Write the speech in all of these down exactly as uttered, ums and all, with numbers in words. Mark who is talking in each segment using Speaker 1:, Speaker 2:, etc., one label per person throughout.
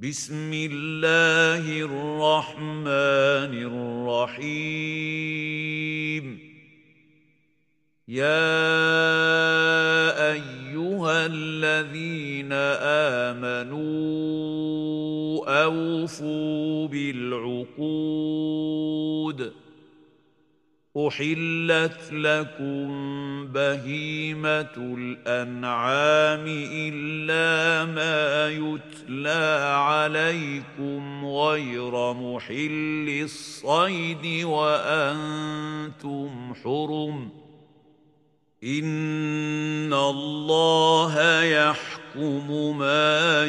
Speaker 1: بسم الله الرحمن الرحيم يا أيها الذين آمنوا أوفوا بالعقود أحلت لكم بهيمة الأنعام إلا ما يتلى عليكم غير محل الصيد وأنتم حرم إن الله يحكم ما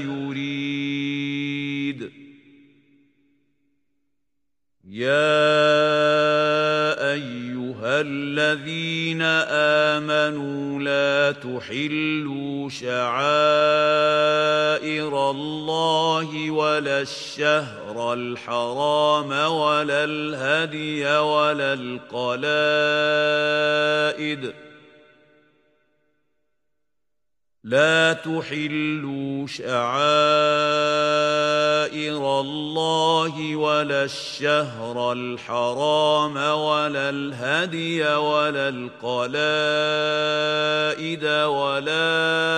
Speaker 1: يريد يا أيها الذين آمنوا لا تحلوا شعائر الله ولا الشهر الحرام ولا الهدي ولا القلائد لا تحلوا شعائر الله ولا الشهر الحرام ولا الهدي ولا القلائد ولا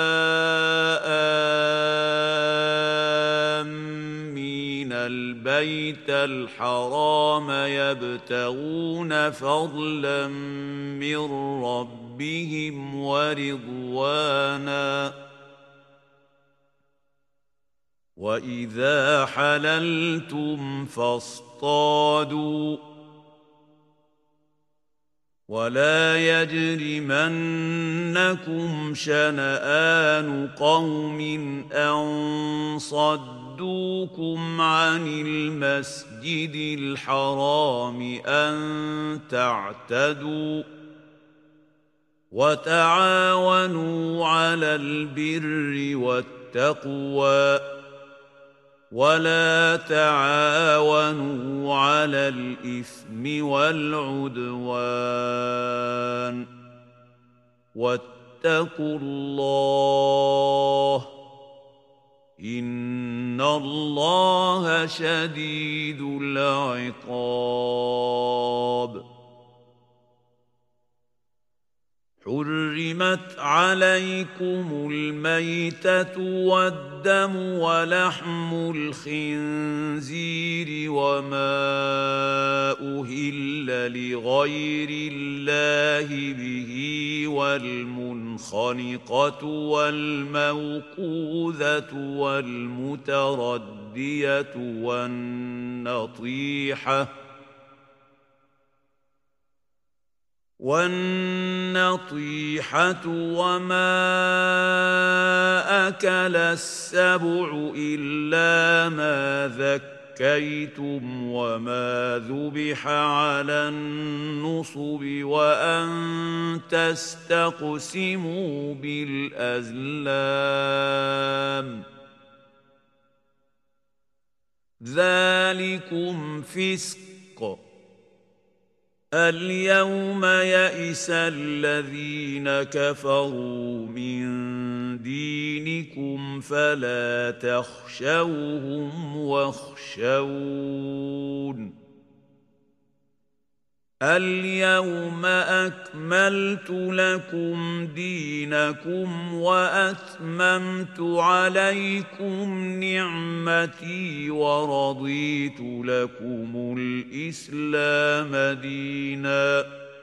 Speaker 1: آمين البيت الحرام يبتغون فضلا من ربهم بهم ورضوانا وإذا حللتم فاصطادوا ولا يجرمنكم شنآن قوم أن صدوكم عن المسجد الحرام أن تعتدوا وتعاونوا على البر والتقوى ولا تعاونوا على الإثم والعدوان واتقوا الله إن الله شديد العقاب حرمت عليكم الميتة والدم ولحم الخنزير وما أهل لغير الله به والمنخنقة والموقوذة والمتردية والنطيحة والنطيحة وما أكل السبع إلا ما ذكيتم وما ذبح على النصب وأن تستقسموا بالأزلام ذلكم فسق اليوم يئس الذين كفروا من دينكم فلا تخشوهم واخشون اليوم أكملت لكم دينكم وأتممت عليكم نعمتي ورضيت لكم الإسلام دينا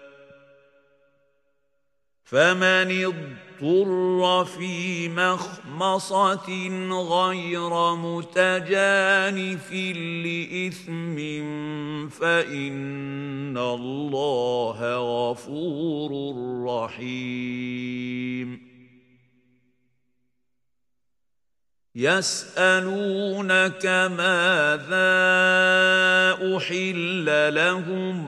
Speaker 1: فمن اضطر في مخمصة غير متجانف لإثم فإن الله غفور رحيم يسألونك ماذا أحل لهم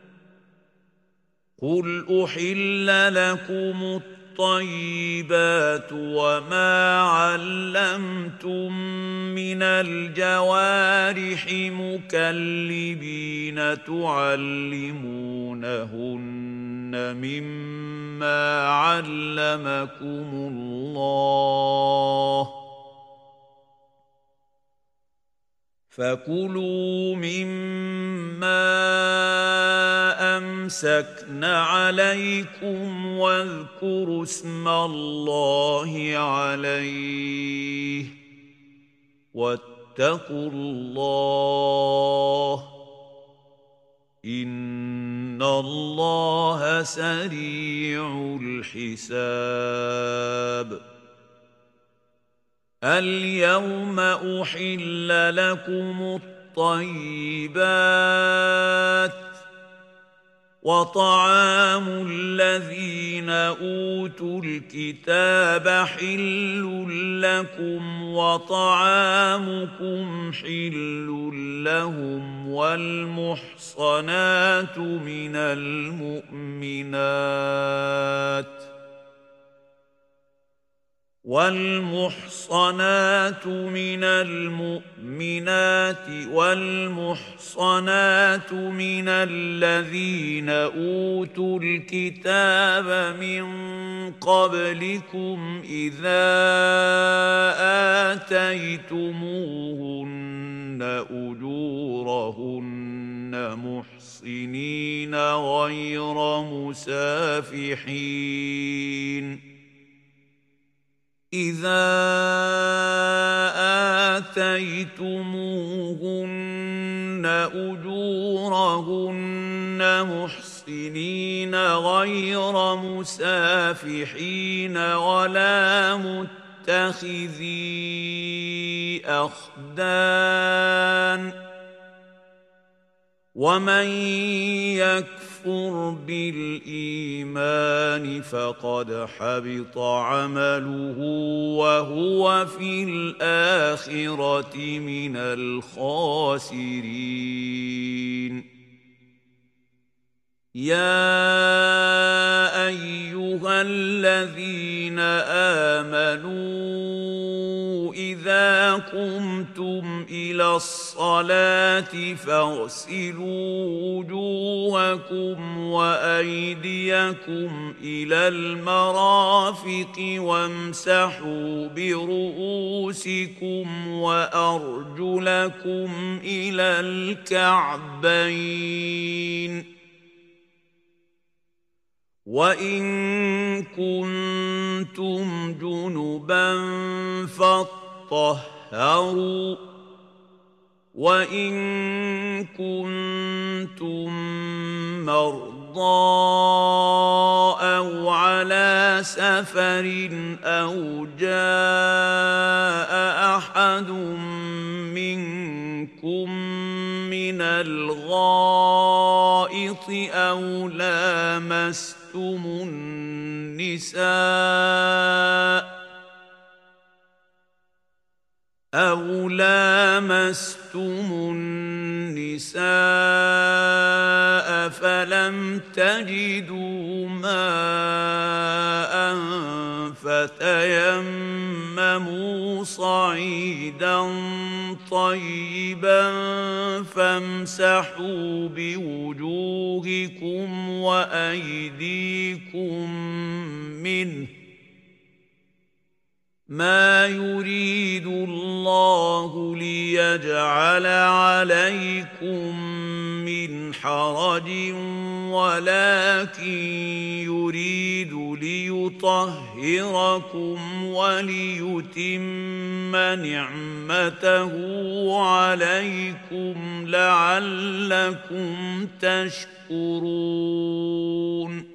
Speaker 1: قل أحل لكم الطيبات وما علمتم من الجوارح مكلبين تعلمونهن مما علمكم الله فكلوا مما أمسكن عليكم واذكروا اسم الله عليه واتقوا الله إن الله سريع الحساب. اليوم أحل لكم الطيبات وطعام الذين أوتوا الكتاب حل لكم وطعامكم حل لهم والمحصنات من المؤمنات والمحصنات من المؤمنات والمحصنات من الذين أوتوا الكتاب من قبلكم إذا آتيتموهن أجورهن محصنين غير مسافحين إذا آتيتموهن أجورهن محسنين غير مسافحين ولا متخذي أخدان ومن يكفر بالإيمان فقد حبط عمله وهو في الآخرة من الخاسرين. يا أيها الذين آمنوا إذا قمتم إلى الصلاة فاغسلوا وجوهكم وأيديكم إلى المرافق وامسحوا برؤوسكم وأرجلكم إلى الكعبين وإن كنتم جنبا فاطهروا وإن كنتم مرضى أو على سفر أو جاء أحد منكم من الغائط أو لامستم النساء أو لامستم النساء فلم تجدوا ماء فتيمموا صعيدا طيبا فامسحوا بوجوهكم وأيديكم منه ما يريد الله ليجعل عليكم من حرج ولكن يريد ليطهركم وليتم نعمته عليكم لعلكم تشكرون.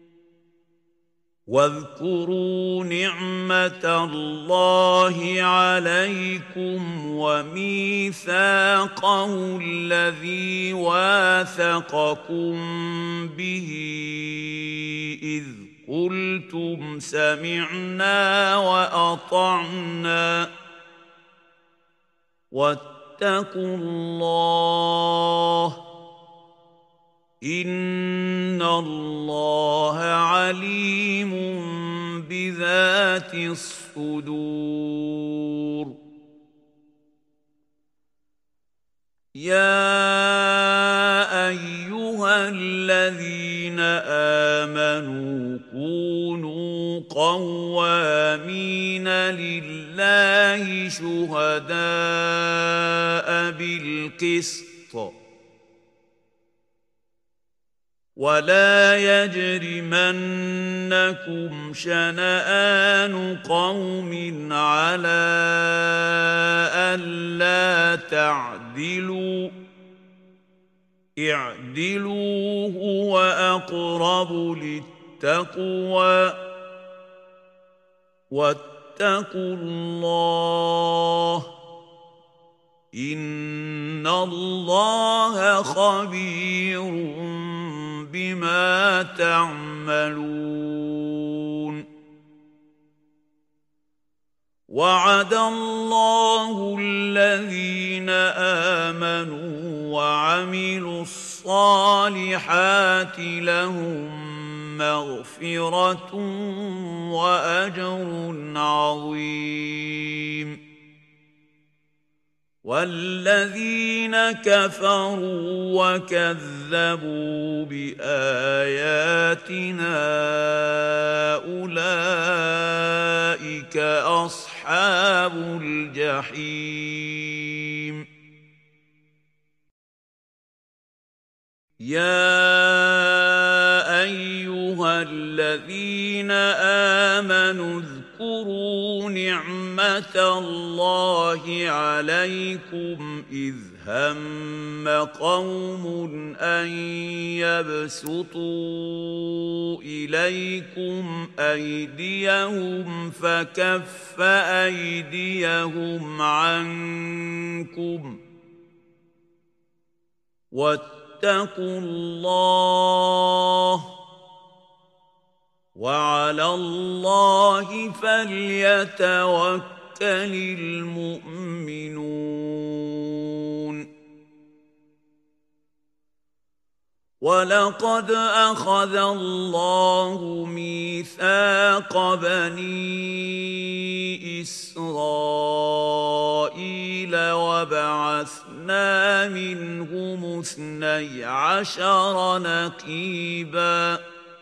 Speaker 1: واذكروا نعمة الله عليكم وميثاقه الذي واثقكم به إذ قلتم سمعنا وأطعنا واتقوا الله إن الله عليم بذات الصدور. يا أيها الذين آمنوا كونوا قوامين لله شهداء بالقسط ولا يجرمنكم شنآن قوم على ألا تعدلوا اعدلوا هو أقرب للتقوى واتقوا الله إن الله خبير بما تعملون وعد الله الذين آمنوا وعملوا الصالحات لهم مغفرة وأجر عظيم والذين كفروا وكذبوا بآياتنا أولئك أصحاب الجحيم يا أيها الذين آمنوا اذكروا نعمة الله عليكم إذ هم قوم أن يبسطوا إليكم أيديهم فكف أيديهم عنكم واتقوا الله وعلى الله فليتوكل المؤمنون ولقد أخذ الله ميثاق بني إسرائيل وبعثنا منهم اثني عشر نقيباً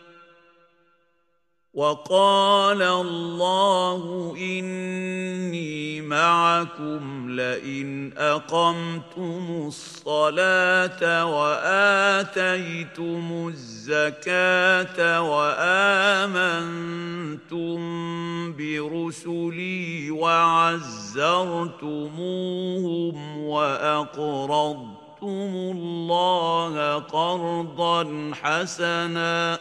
Speaker 1: وقال الله إني معكم لئن أقمتم الصلاة وآتيتم الزكاة وآمنتم برسلي وعزرتموهم وأقرضتم الله قرضا حسناً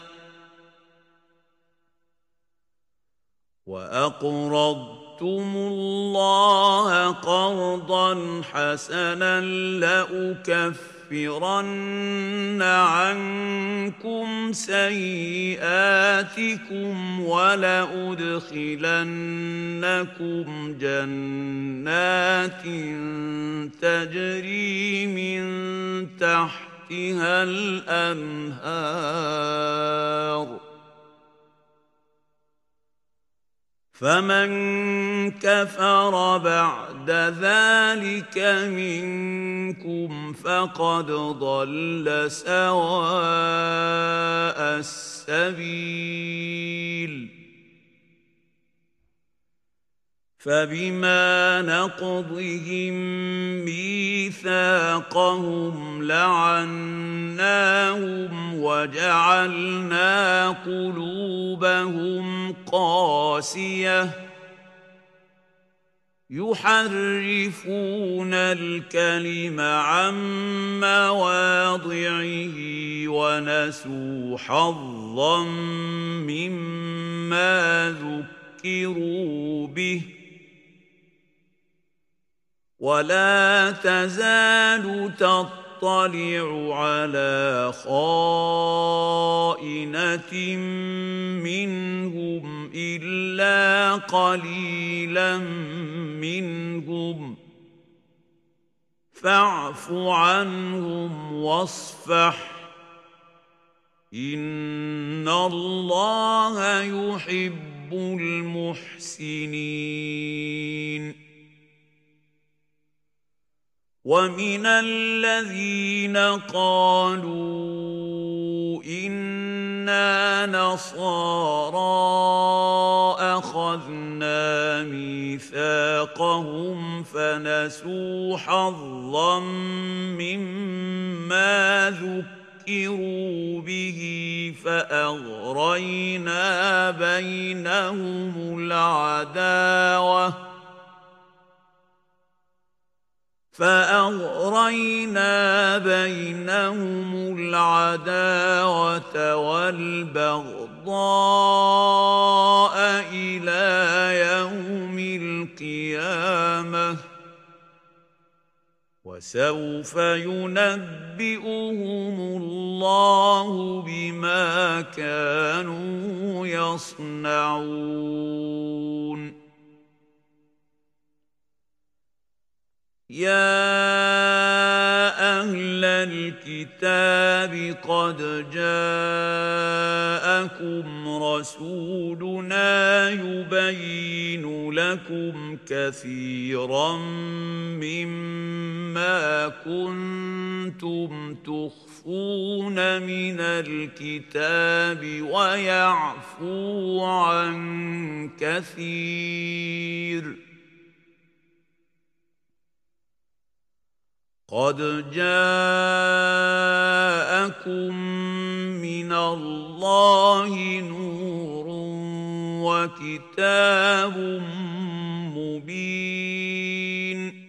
Speaker 1: وأقرضتم الله قرضا حسنا لأكفرن عنكم سيئاتكم ولأدخلنكم جنات تجري من تحتها الأنهار فمن كفر بعد ذلك منكم فقد ضل سواء السبيل فبما نقضهم ميثاقهم لعناهم وجعلنا قلوبهم قاسية يحرفون الكلم عن مواضعه ونسوا حظا مما ذكروا به ولا تزال تطلع على خائنة منهم إلا قليلا منهم فاعف عنهم واصفح إن الله يحب المحسنين ومن الذين قالوا إنا نصارى أخذنا ميثاقهم فنسوا حظا مما ذكروا به فأغرينا بينهم العداوة فأغرينا بينهم العداوة والبغضاء إلى يوم القيامة وسوف ينبئهم الله بما كانوا يصنعون يا أهل الكتاب قد جاءكم رسولنا يبين لكم كثيرا مما كنتم تخفون من الكتاب ويعفو عن كثير قد جاءكم من الله نور وكتاب مبين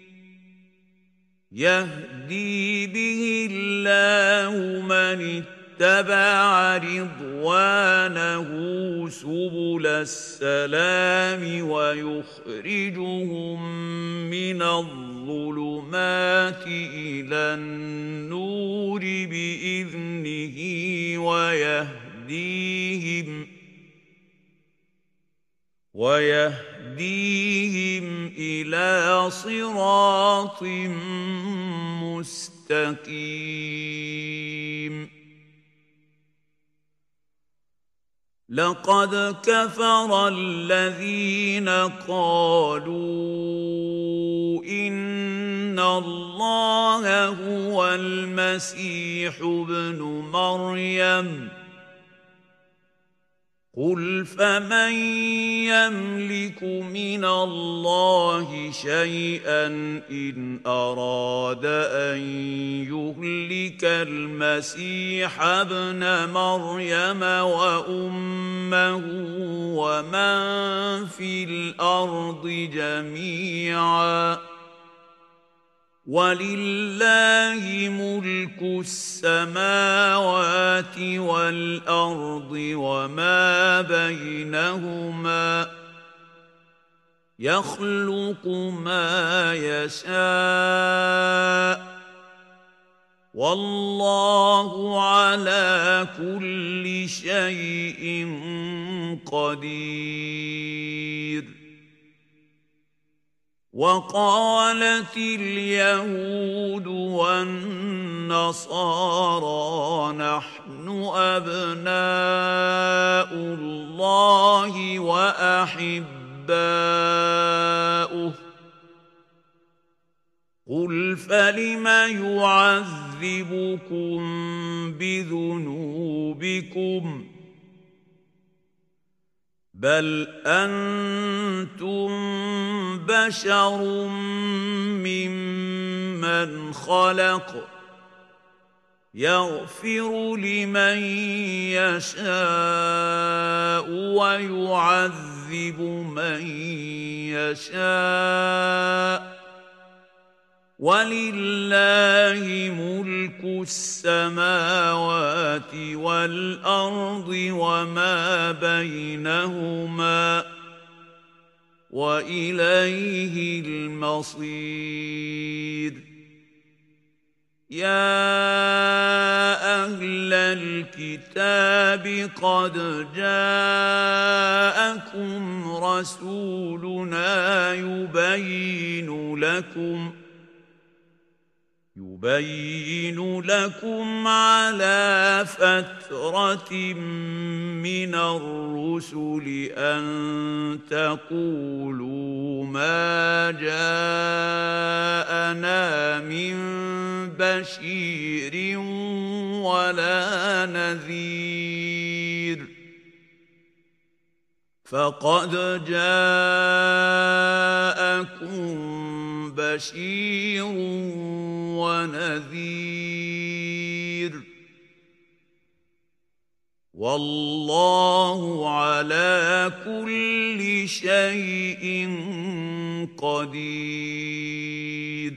Speaker 1: يهدي به الله من اتبع رضوانه سبل السلام ويخرجهم من الظلمات إلى النور بإذنه ويهديهم ويهديهم إلى صراط مستقيم لقد كفر الذين قالوا إن الله هو المسيح ابن مريم قل فمن يملك من الله شيئا إن أراد أن يهلك المسيح ابن مريم وأمه ومن في الأرض جميعا ولله ملك السماوات والأرض وما بينهما يخلق ما يشاء والله على كل شيء قدير وقالت اليهود والنصارى نحن أبناء الله وأحباؤه قل فلم يعذبكم بذنوبكم بل أنتم بشر ممن خلق يغفر لمن يشاء ويعذب من يشاء ولله ملك السماوات والأرض وما بينهما وإليه المصير يا أهل الكتاب قد جاءكم رسولنا يبين لكم يبين لكم على فترة من الرسل أن تقولوا ما جاءنا من بشير ولا نذير فقد جاءكم بشير ونذير والله على كل شيء قدير.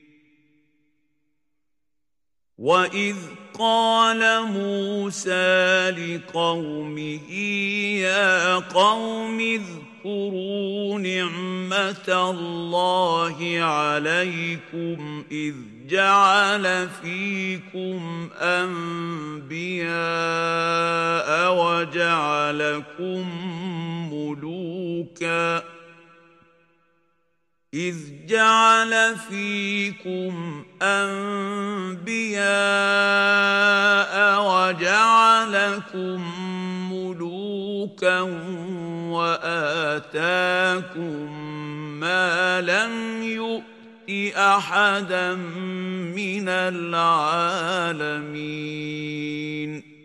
Speaker 1: وإذ قال موسى لقومه يا قوم اذكروا نعمة الله عليكم إذ جعل فيكم أنبياء وجعلكم ملوكا إذ جعل فيكم أنبياء وجعلكم ملوكا وآتاكم ما لم يؤت أحدا من العالمين.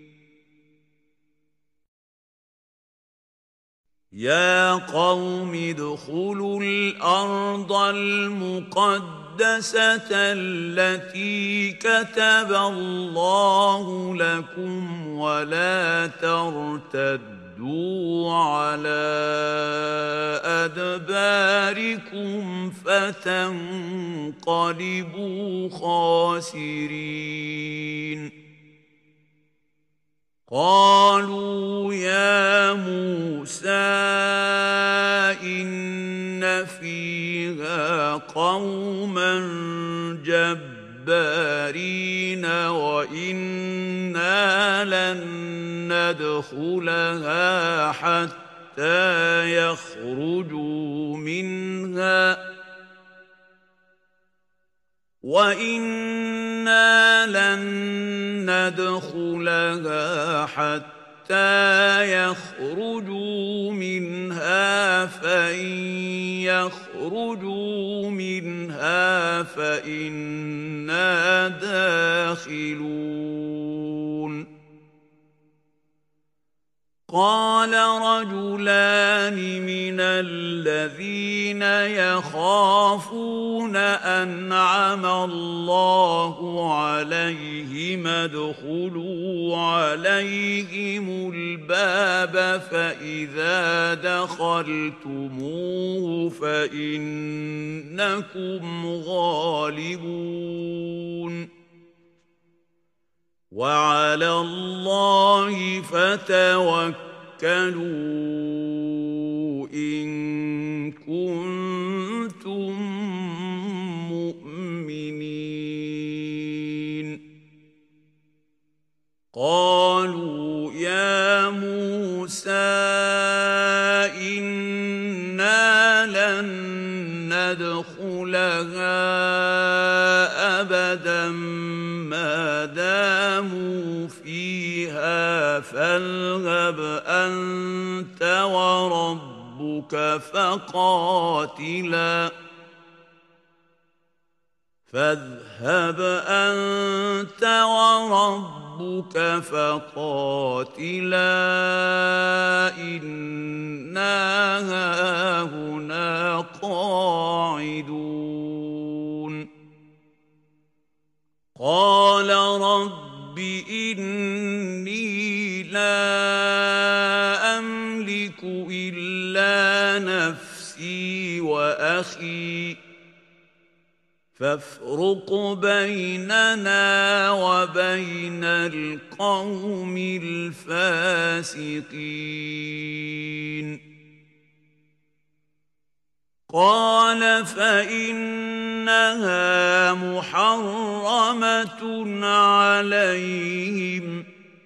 Speaker 1: يا قوم ادخلوا الأرض المقدسة التي كتب الله لكم ولا ترتدوا على أدباركم فتنقلبوا خاسرين. قالوا يا موسى إن فيها قوما جبارين وإنا لن ندخلها حتى يخرجوا منها وإنا لن ندخلها حتى يخرجوا منها فإن يخرجوا منها فإنا داخلون. قال رجلان من الذين يخافون أنعم الله عليهم ادخلوا عليهم الباب فإذا دخلتموه فإنكم غالبون وعلى الله فتوكلوا إن كنتم مؤمنين. قالوا يا موسى إنا لن ندخلها أبدا ما داموا فيها فاذهب أنت وربك فقاتلا فاذهب أنت وربك فقاتلا إنا هاهنا قاعدون. قال رب إني لا أملك إلا نفسي وأخي فافرق بيننا وبين القوم الفاسقين. قال فإنها محرمة عليهم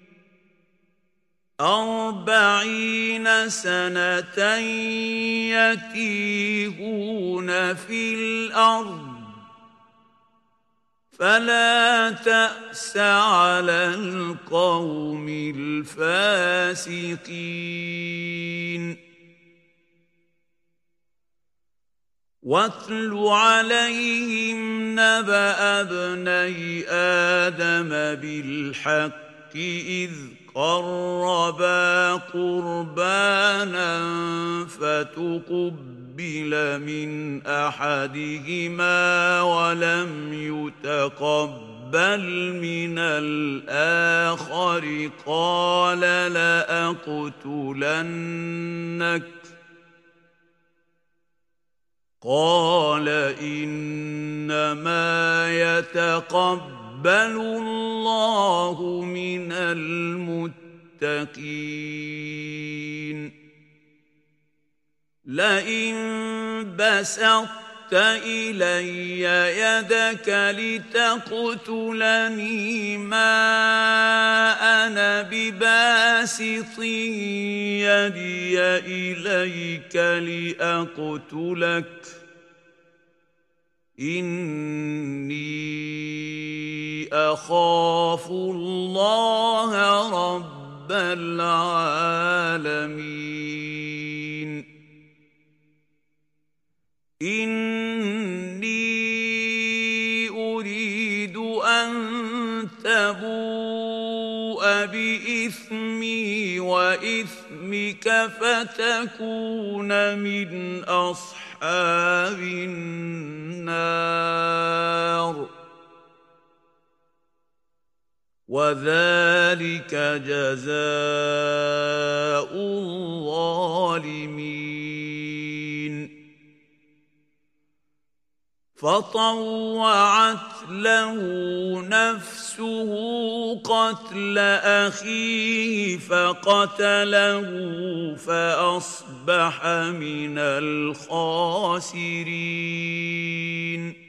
Speaker 1: أربعين سنة يتيهون في الأرض فلا تأس على القوم الفاسقين واتل عليهم نبأ ابني آدم بالحق إذ قربا قربانا فتقبل من أحدهما ولم يتقبل من الآخر قال لأقتلنك قال إنما يتقبل الله من المتقين لئن بسطت إلي يدك لتقتلني ما أنا بباسط يدي إليك لأقتلك إني أخاف الله رب العالمين إني أريد أن تبوء بإثمي وإثمك فتكون من أصحاب النار وذلك جزاء الظالمين فطوعت له نفسه قتل أخيه فقتله فأصبح من الخاسرين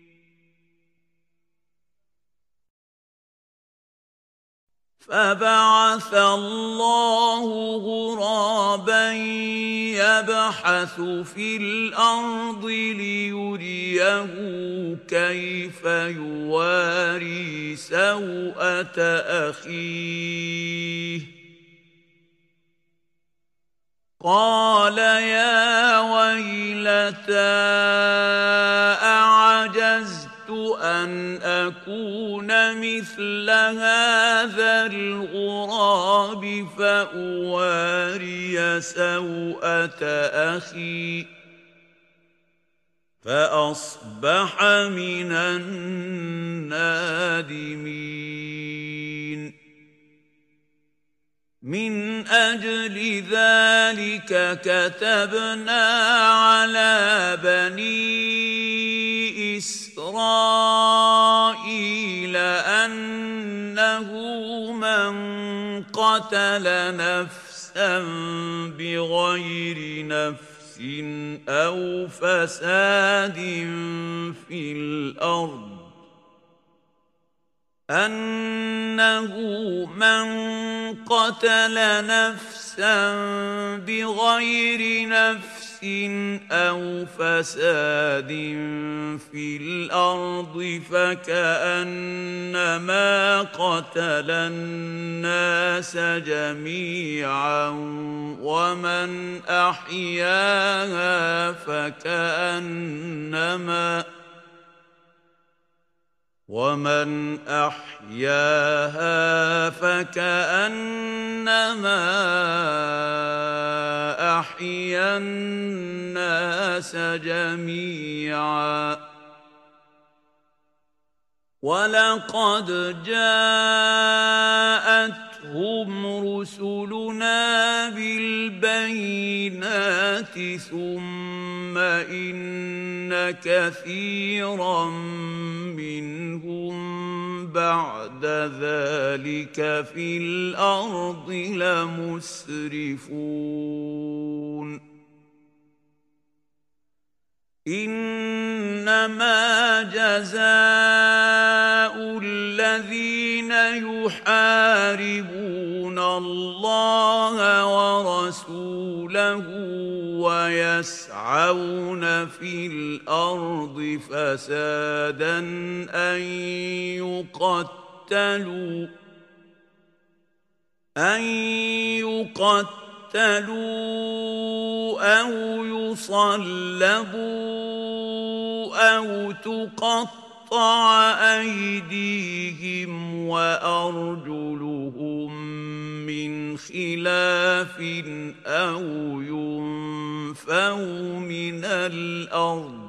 Speaker 1: فبعث الله غرابا يبحث في الأرض ليريه كيف يواري سوءة أخيه قال يا ويلتى أعجزت أن أكون مثل هذا الغراب فأواري سوءة أخي فأصبح من النادمين من أجل ذلك كتبنا على بني إسرائيل أنه من قتل نفسا بغير نفس أو فساد في الأرض أنه من قتل نفسا بغير نفس أو فساد في الأرض فكأنما قتل الناس جميعا ومن أحياها فكأنما ومن أحياها فكأنما أحيا الناس جميعا ولقد جاءتهم رسلنا بالبينات ثم إن كثيرا منهم بعد ذلك في الأرض لمسرفون إنما جزاء الذين يحاربون الله ورسوله ويسعون في الأرض فسادا أن يقتلوا أن يقتلوا أو يصلبوا أو تقطع أيديهم وأرجلهم من خلاف أو ينفوا من الأرض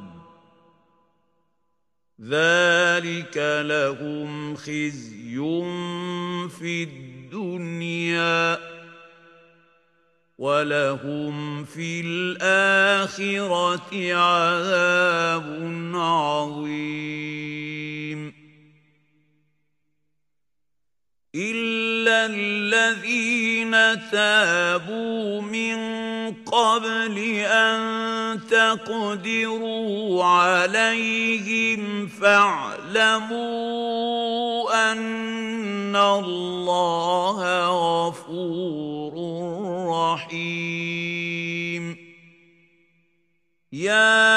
Speaker 1: ذلك لهم خزي في الدنيا ولهم في الآخرة عذاب عظيم إلا الذين تابوا من قبل أن تقدروا عليهم فاعلموا أن الله غفور رحيم يا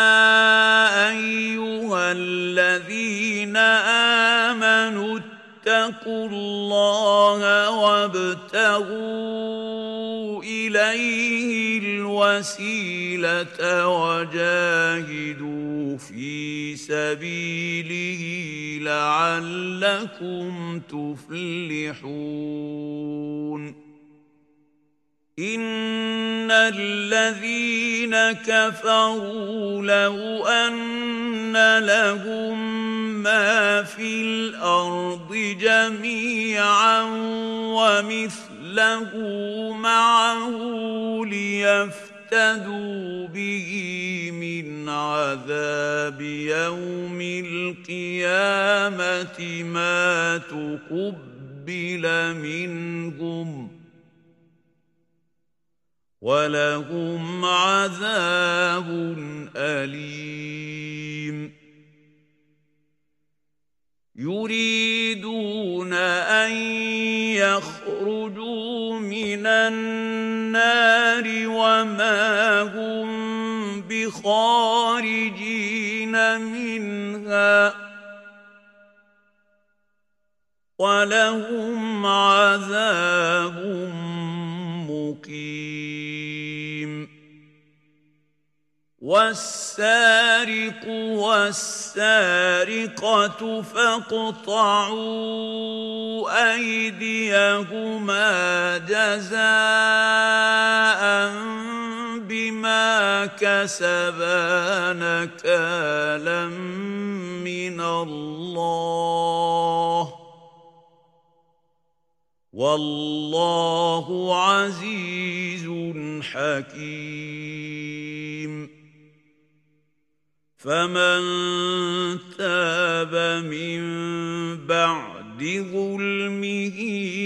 Speaker 1: أيها الذين آمنوا اتقوا الله وابتغوا إليه الوسيلة وجاهدوا في سبيله لعلكم تفلحون إن الذين كفروا لو أن لهم ما في الأرض جميعا ومثله معه ليفتدوا به من عذاب يوم القيامة ما تقبل منهم ولهم عذاب أليم يريدون أن يخرجوا من النار وما هم بخارجين منها ولهم عذاب مقيم والسارق والسارقة فاقطعوا أيديهما جزاء بما كسبا نكالا من الله والله عزيز حكيم فمن تاب من بعد ظلمه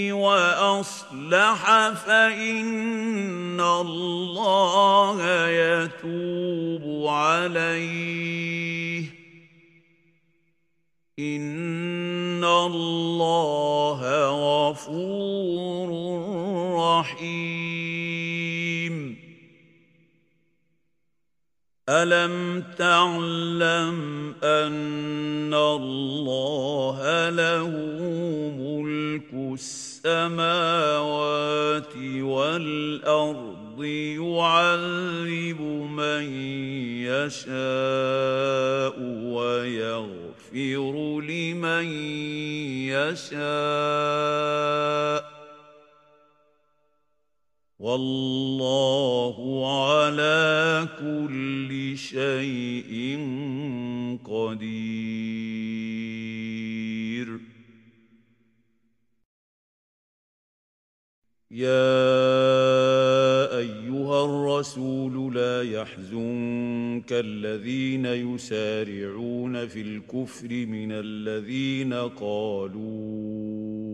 Speaker 1: وأصلح فإن الله يتوب عليه إن الله غفور رحيم ألم تعلم أن الله له ملك السماوات والأرض يعذب من يشاء ويغفر لمن يشاء والله على كل شيء قدير يا أيها الرسول لا يحزنك الذين يسارعون في الكفر من الذين قالوا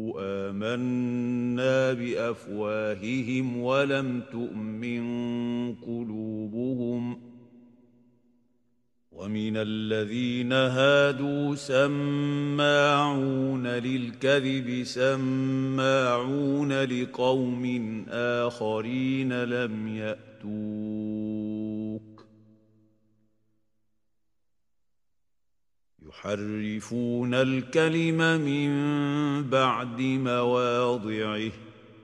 Speaker 1: آمنا بأفواههم ولم تؤمن قلوبهم ومن الذين هادوا سماعون للكذب سماعون لقوم آخرين لم يأتوك يحرفون الكلم من بعد مواضعه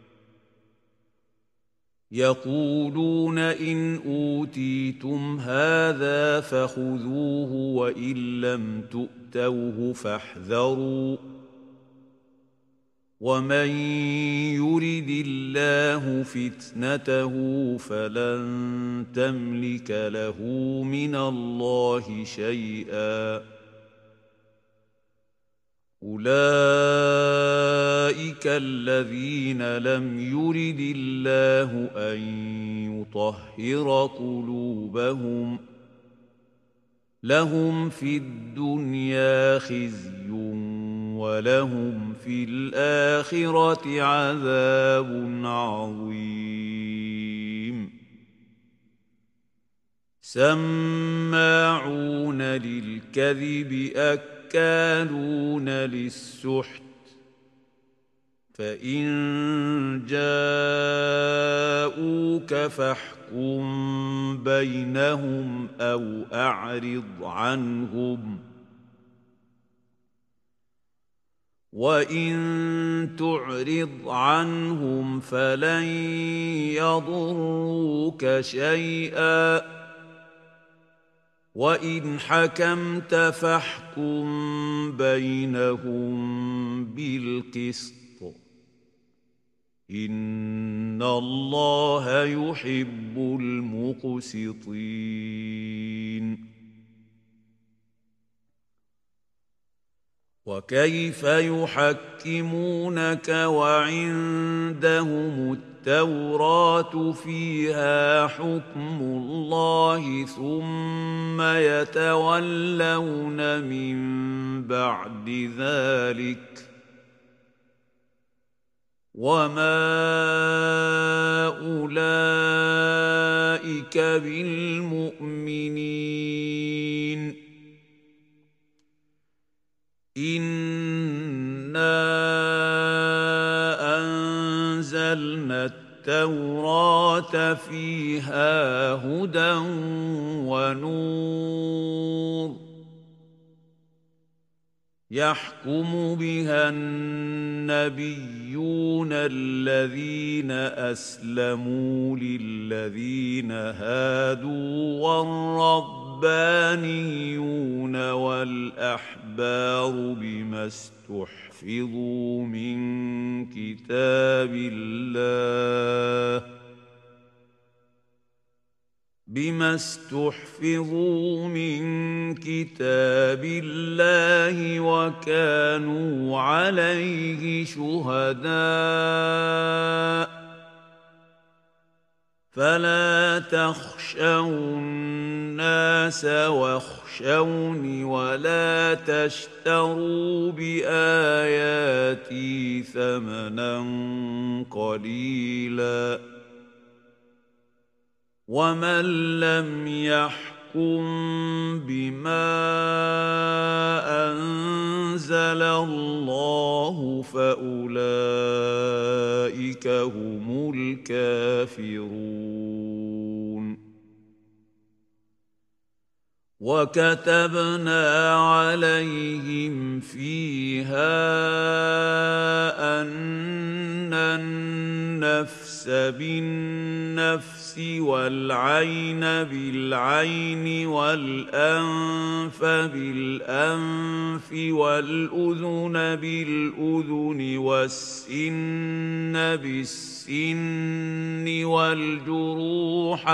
Speaker 1: يقولون إن أوتيتم هذا فخذوه وإن لم تؤتوه فاحذروا ومن يرد الله فتنته فلن تملك له من الله شيئا أولئك الذين لم يرد الله أن يطهر قلوبهم لهم في الدنيا خزي ولهم في الآخرة عذاب عظيم سماعون للكذب أكثر كانون للسحت فإن جاءوك فاحكم بينهم أو أعرض عنهم وإن تعرض عنهم فلن يضروك شيئا وإن حكمت فاحكم بينهم بالقسط إن الله يحب المقسطين وكيف يحكمونك وعندهم التوراة فيها حكم الله ثم يتولون من بعد ذلك وما أولئك بالمؤمنين إنا أنزلنا التوراة فيها هدى ونور يحكم بها النبيون الذين أسلموا للذين هادوا والربانيون والأحبار بما استحفظوا من كتاب الله بما استحفظوا من كتاب الله وكانوا عليه شهداء فلا تخشوا الناس واخشوني ولا تشتروا بآياتي ثمنا قليلا ومن لم يحكم بما أنزل الله فأولئك هم الكافرون وكتبنا عليهم فيها أن النفس بالنفس والعين بالعين والأنف بالأنف والأذن بالأذن والسن بالسن والجروح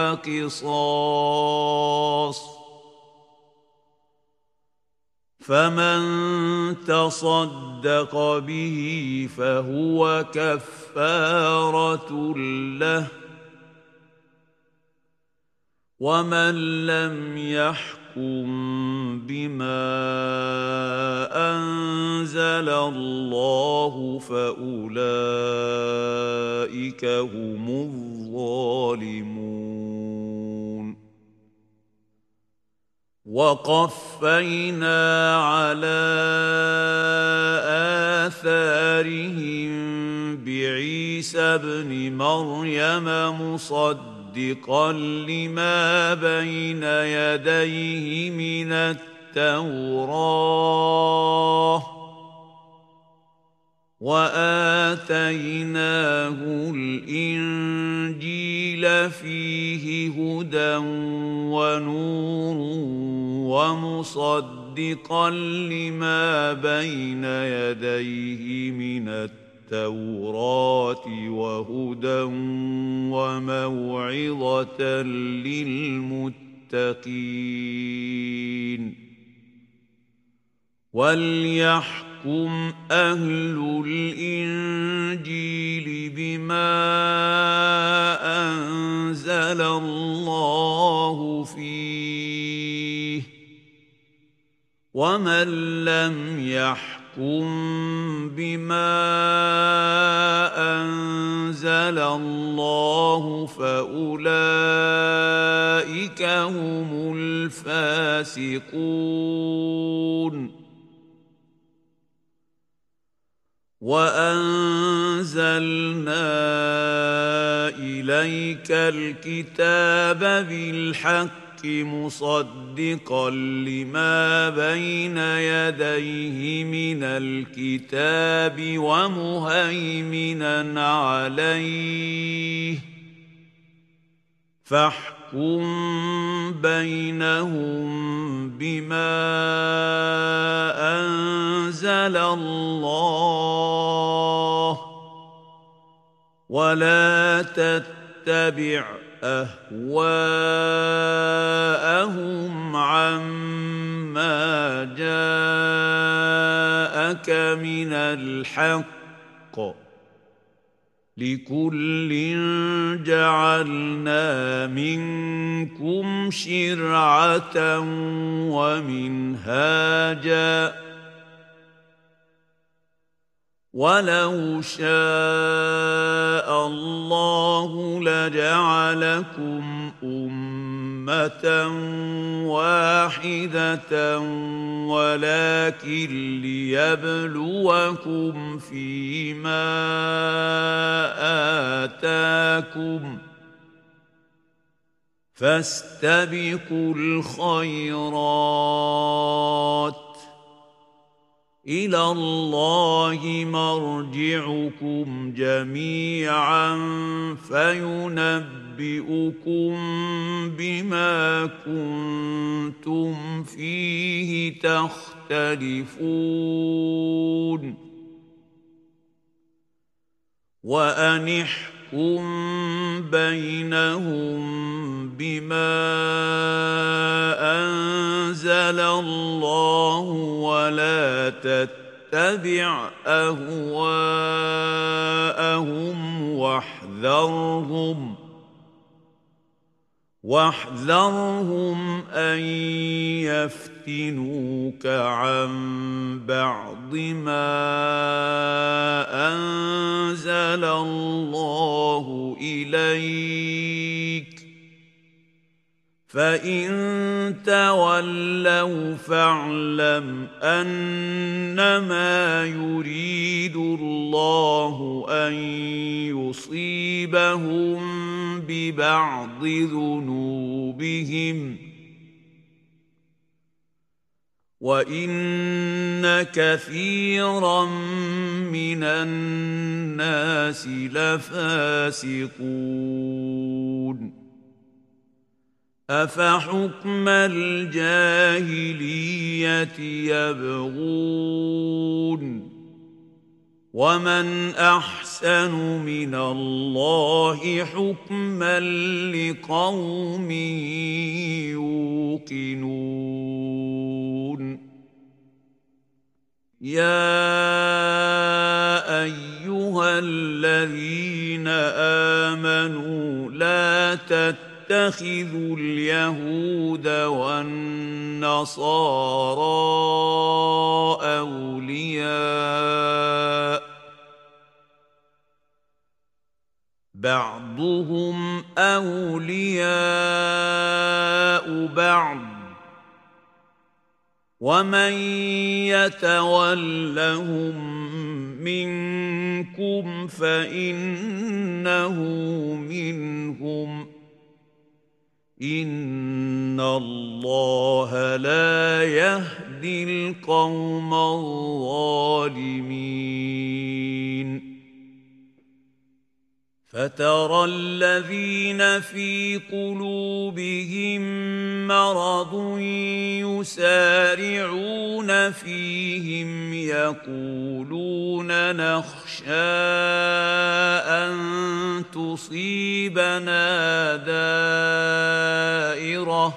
Speaker 1: قصاص فمن تصدق به فهو كفارة له ومن لم يحكم بما أنزل الله فأولئك هم الظالمون وقفينا على آثارهم بعيسى ابن مريم مصدقا لما بين يديه من التوراة وآتيناه الإنجيل فيه هدى ونور ومصدقا لما بين يديه من التوراة وهدى وموعظة للمتقين وليحكم أهل الإنجيل بما أنزل الله فيه ومن لم يحكم بما أنزل الله فأولئك هم الفاسقون وأنزلنا إليك الكتاب بالحق مصدقا لما بين يديه من الكتاب ومهيمنا عليه فاحكم بينهم بما أنزل الله ولا تتبع أهواءهم عما جاءك من الحق لكل جعلنا منكم شرعة ومنهاجا ولو شاء الله لجعلكم أمة واحدة ولكن ليبلوكم فيما آتاكم فاستبقوا الخيرات إلى الله مرجعكم جميعا فينبئكم بما كنتم فيه تختلفون وأن احكم بينهم بما أنزل الله ولا تتبع أهواءهم واحذرهم واحذرهم أن يفتنوك عن بعض ما أنزل الله إليك فإن تولوا فاعلم أنما يريد الله أن يصيبهم ببعض ذنوبهم وإن كثيرا من الناس لفاسقون أفحكم الجاهلية يبغون ومن أحسن من الله حكما لقوم يوقنون يا أيها الذين آمنوا لا تتبعوا اتخذوا اليهود والنصارى أولياء بعضهم أولياء بعض ومن يتولهم منكم فإنه منهم إن الله لا يهدي القوم الظالمين فترى الذين في قلوبهم مرض يسارعون فيهم يقولون نخشى أن تصيبنا دائرة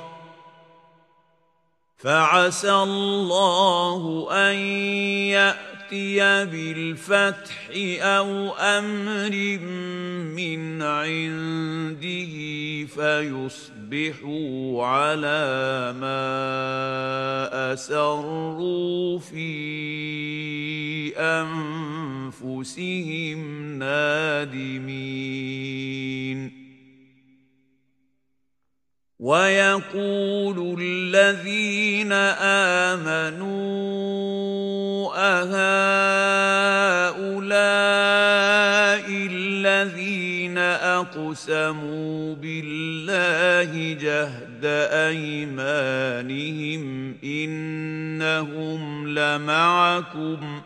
Speaker 1: فعسى الله أن يأتي بالفتح أو أمر من عنده فيصبحوا على ما أسروا في أنفسهم نادمين ويقول الذين آمنوا أهؤلاء الذين أقسموا بالله جهد أيمانهم إنهم لمعكم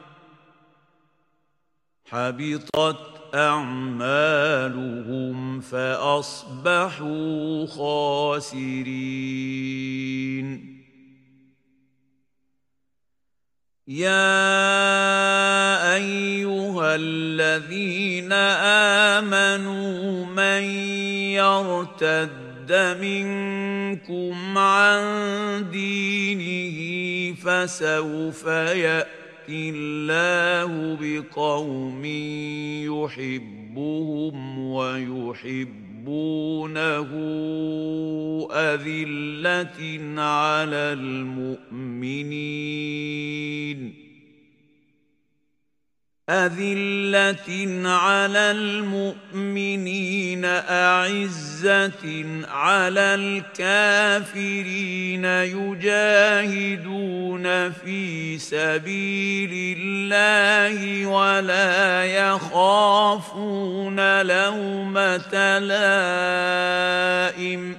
Speaker 1: حبطت أعمالهم فأصبحوا خاسرين يا أيها الذين آمنوا من يرتد منكم عن دينه فسوف يأتي الله بقوم يحبهم ويحبونه أذلة على المؤمنين أذلة على المؤمنين أعزة على الكافرين يجاهدون في سبيل الله ولا يخافون لومة لائم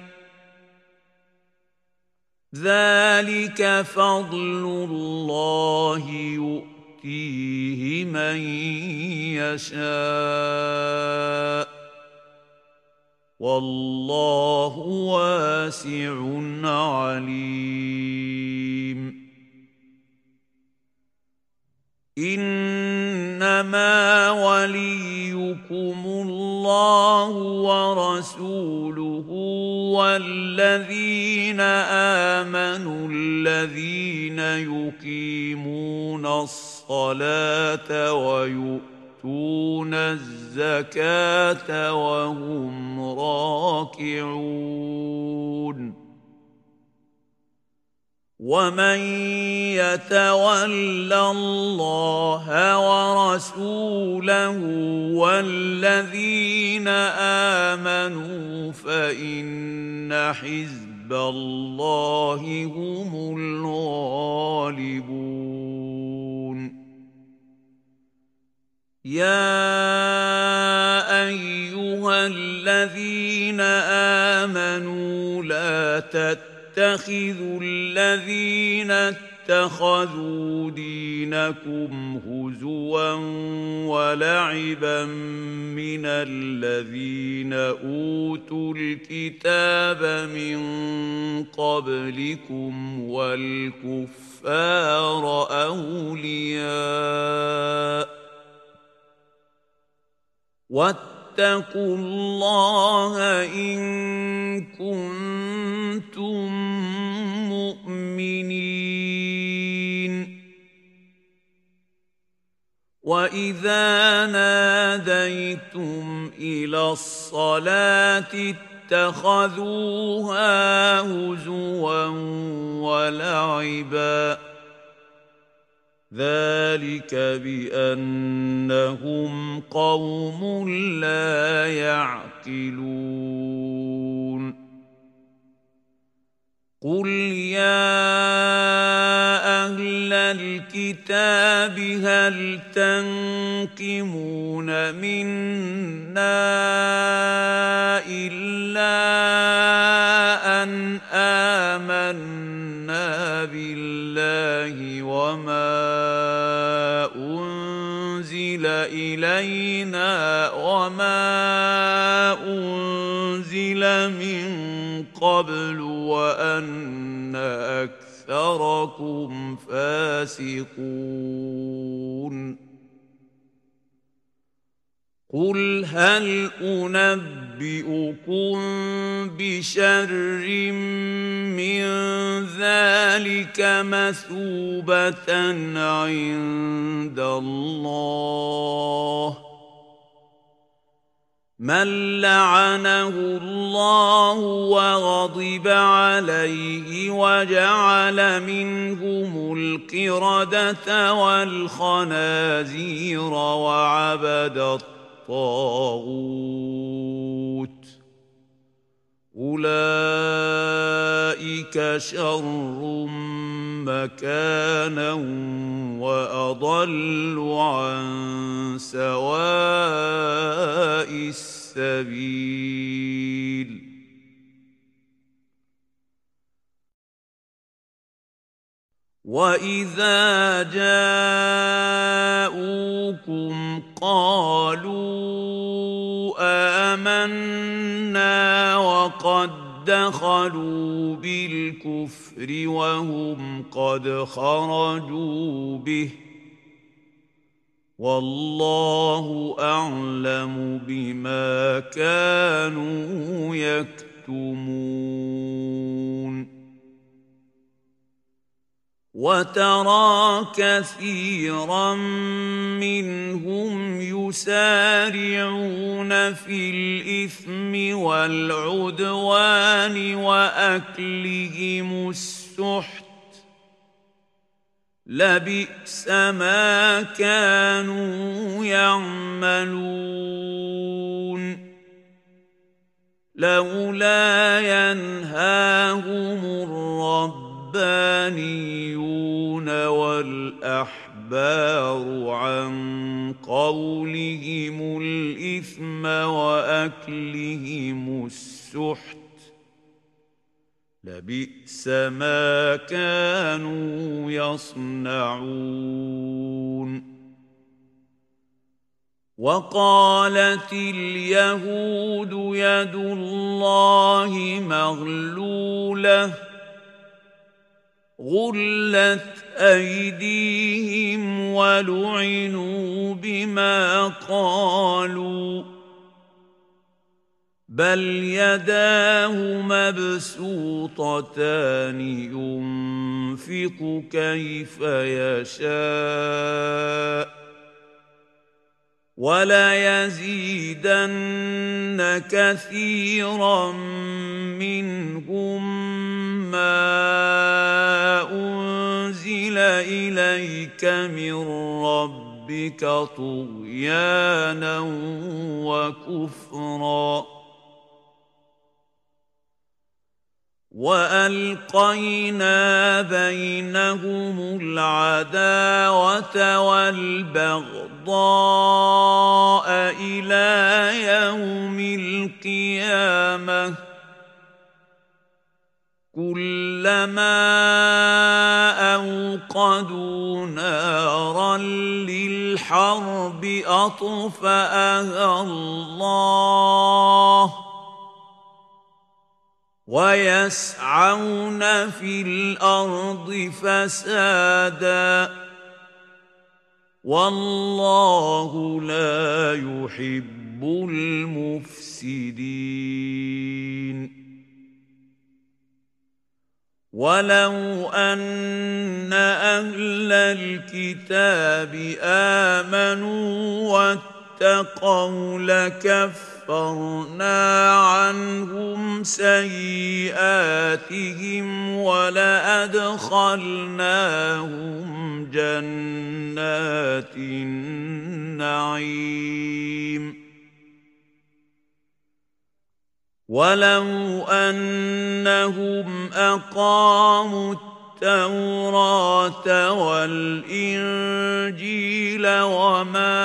Speaker 1: ذلك فضل الله يؤتيه يؤتيه من يشاء والله واسع عليم إنما وليكم الله ورسوله والذين آمنوا الذين يقيمون الصلاة ويؤتون الزكاة وهم راكعون ومن يتول الله ورسوله والذين آمنوا فإن حزب الله هم الغالبون يا أيها الذين آمنوا لا تتبعوا اتخذوا الذين اتخذوا دينكم هزوا ولعبا من الذين أوتوا الكتاب من قبلكم والكفار أولياء واتقوا الله إن كنتم مؤمنين وإذا ناديتم إلى الصلاة اتخذوها هزوا ولعبا ذلك بأنهم قوم لا يعقلون قل يا الكتاب هل تنقمون منا إلا أن آمنا بالله وما أنزل إلينا وما أنزل من قبل وأن أكثركم فاسقون قل هل أنبئكم بشر من ذلك مثوبة عند الله من لعنه الله وغضب عليه وجعل منهم القردة والخنازير وعبد الطاغوت أولئك شر مكانا وأضل عن سواء السبيل وإذا جاءوكم قالوا آمنا وقد دخلوا بالكفر وهم قد خرجوا به والله أعلم بما كانوا يكتمون وترى كثيرا منهم يسارعون في الإثم والعدوان وأكلهم السحت لبئس ما كانوا يعملون لولا ينهاهم الرب الربانيون والأحبار عن قولهم الإثم وأكلهم السحت لبئس ما كانوا يصنعون وقالت اليهود يد الله مغلولة غلت أيديهم ولعنوا بما قالوا بل يداه مبسوطتان ينفق كيف يشاء وليزيدن كثيرا منهم ما أنزل إليك من ربك طغيانا وكفرا وألقينا بينهم العداوة والبغضاء إلى يوم القيامة كلما أوقدوا نارا للحرب أطفأها الله ويسعون في الأرض فسادا والله لا يحب المفسدين ولو أن أهل الكتاب آمنوا واتقوا لكفرنا عنهم سيئاتهم ولأدخلناهم جنات النعيم ولو أنهم أقاموا التوراة والإنجيل وما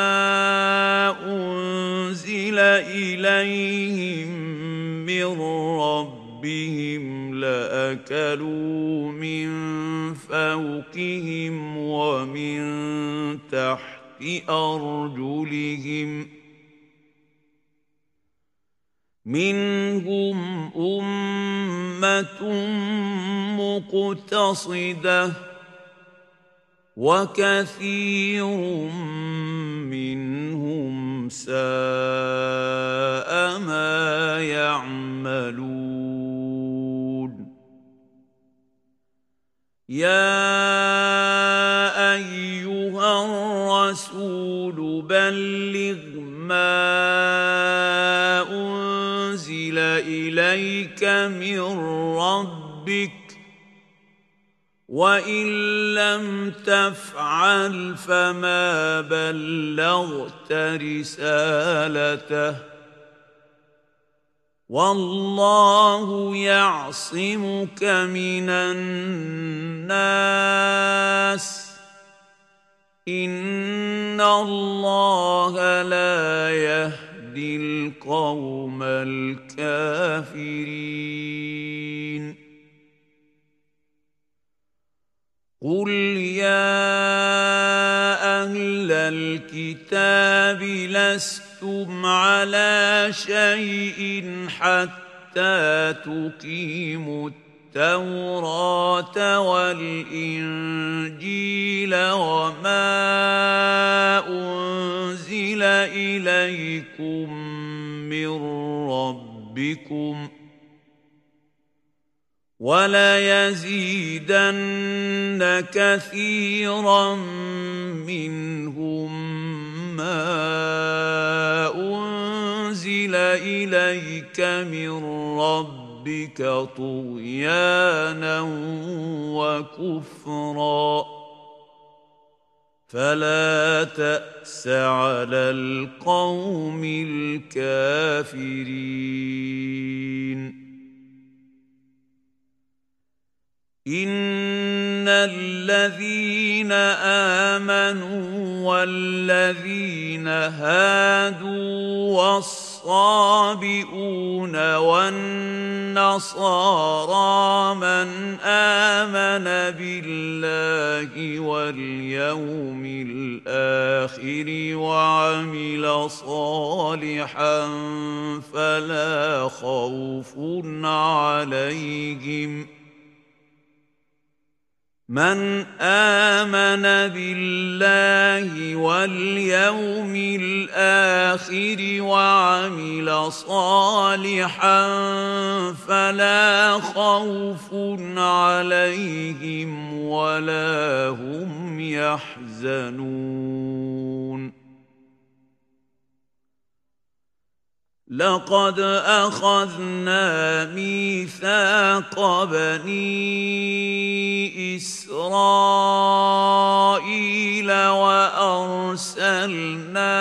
Speaker 1: أنزل إليهم من ربهم لأكلوا من فوقهم ومن تحت أرجلهم منهم أمة مقتصدة وكثير منهم ساء ما يعملون يا أيها الرسول بلغ ما أنزل إليك من ربك وإن لم تفعل فما بلغت رسالته والله يعصمك من الناس إن الله لا يهدي القوم الكافرين قل يا أهل الكتاب لستم على شيء حتى تقيموا التوراة والإنجيل وما أنزل إليكم من ربكم وليزيدن كثيرا منهم ما أنزل إليك من ربك طغيانا وكفرا فلا تأس على القوم الكافرين إن الذين آمنوا والذين هادوا والصابئون والنصارى من آمن بالله واليوم الآخر وعمل صالحا فلا خوف عليهم من آمن بالله واليوم الآخر وعمل صالحا فلا خوف عليهم ولا هم يحزنون لقد أخذنا ميثاق بني إسرائيل وأرسلنا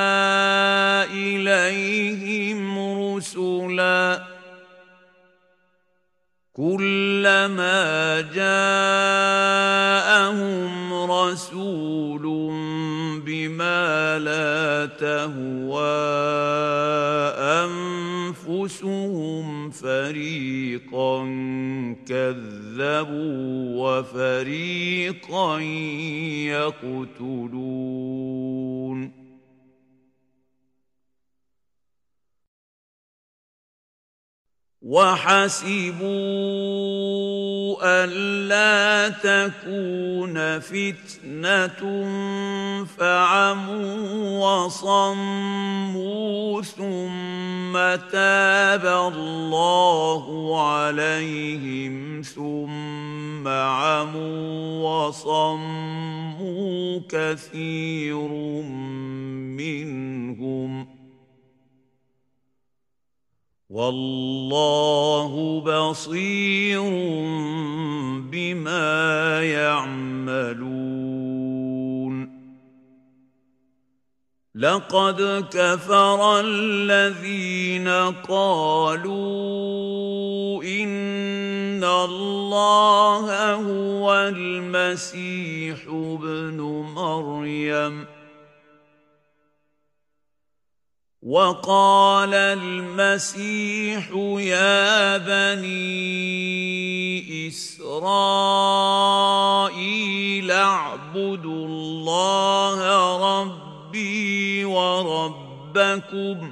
Speaker 1: إليهم رسلا كلما جاءهم رسول بما لا تهوى أنفسهم فريقا كذبوا وفريقا يقتلون وحسبوا ألا تكون فتنة فعموا وصموا ثم تاب الله عليهم ثم عموا وصموا كثير منهم والله بصير بما يعملون لقد كفر الذين قالوا إن الله هو المسيح ابن مريم. وقال المسيح يا بني إسرائيل اعبدوا الله ربي وربكم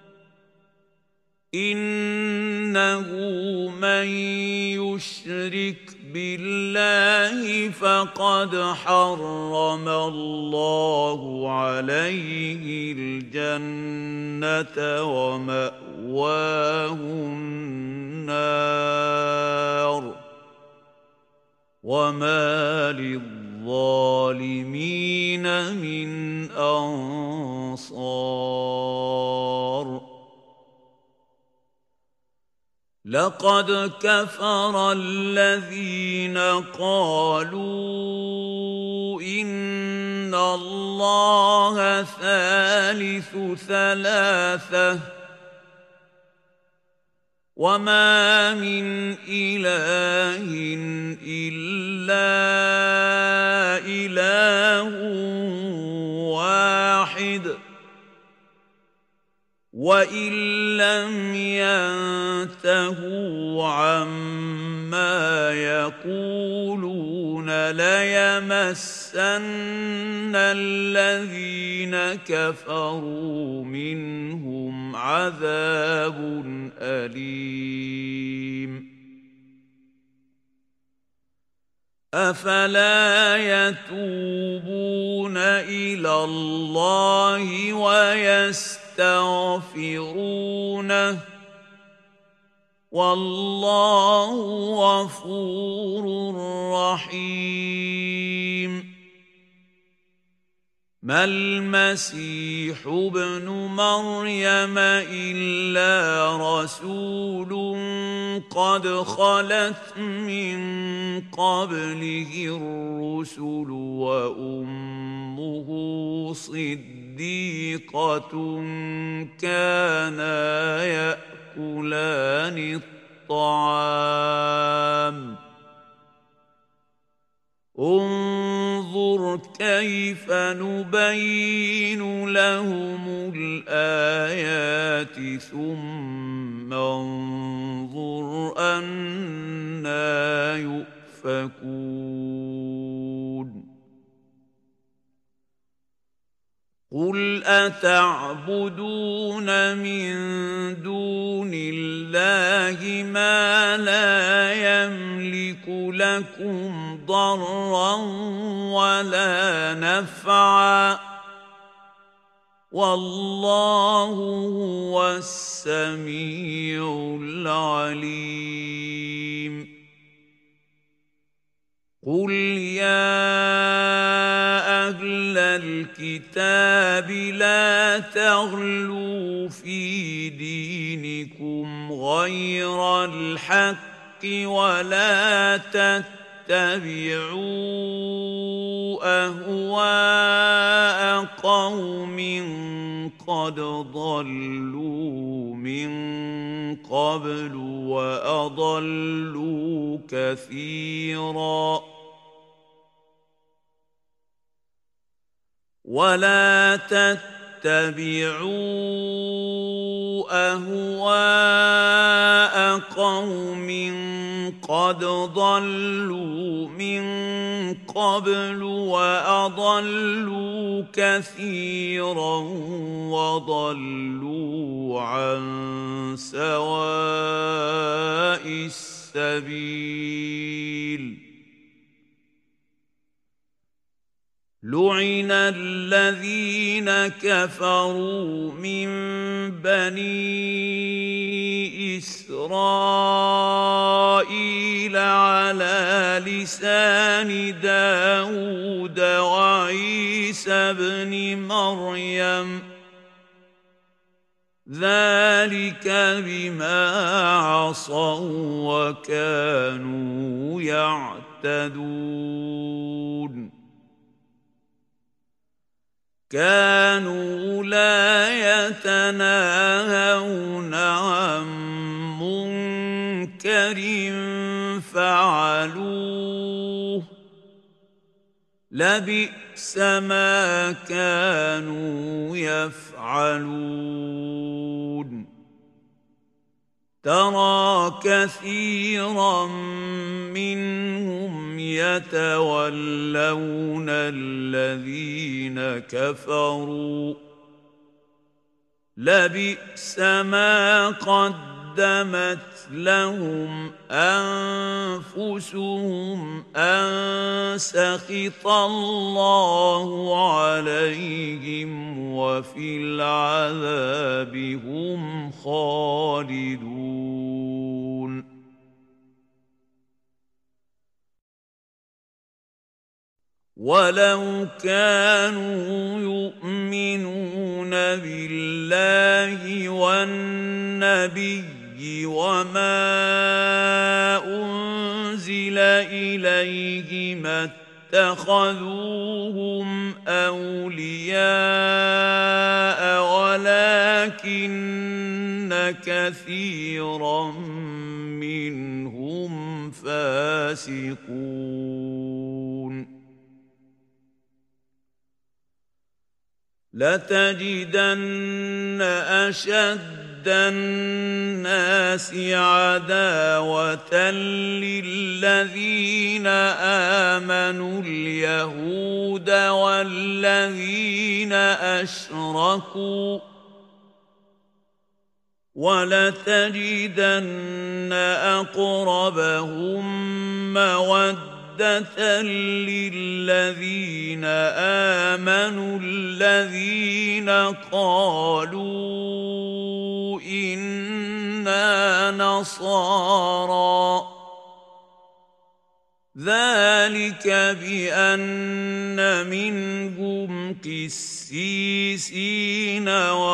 Speaker 1: إنه من يشرك بالله فقد حرم الله عليه الجنة ومأواه النار وما للظالمين من أنصار. لقد كفر الذين قالوا إن الله ثالث ثلاثة وما من إله إلا إله واحد وإن لم ينتهوا عما يقولون ليمسن الذين كفروا منهم عذاب أليم. أفلا يتوبون إلى الله ويستغفرونه والله غفور رحيم. ما المسيح ابن مريم إلا رسول قد خلت من قبله الرسل وأمه صديقة كانا يأكلان الطعام انظر كيف نبين لهم الآيات ثم انظر أنى يؤفكون. قل أتعبدون من دون الله ما لا يملك لكم ضرا ولا نفعا والله هو السميع العليم. قل يا أهل الكتاب لا تغلوا في دينكم غير الحق ولا تتبعوا أهواء قوم قد ضلوا من قبل وأضلوا كثيرا. ولا تتبعوا أهواء قوم قد ضلوا من قبل وأضلوا كثيرا وضلوا عن سواء السبيل. لعن الذين كفروا من بني إسرائيل على لسان داود وعيسى بن مريم ذلك بما عصوا وكانوا يعتدون. كانوا لا يتناهون عن منكر فعلوه لبئس ما كانوا يفعلون ترى كثيرا منهم يتولون الذين كفروا لبئس ما قدمت لهم أنفسهم أن سخط الله عليهم وفي العذاب هم خالدون ولو كانوا يؤمنون بالله والنبي وما أنزل إليه ما اتخذوهم أولياء ولكن كثيرا منهم فاسقون لتجدن أشد الناس عداوة للذين آمنوا اليهود والذين أشركوا ولتجدن أقربهم مودة للذين آمنوا الذين قالوا إنا نصارى ذلك بأن منهم قسيسين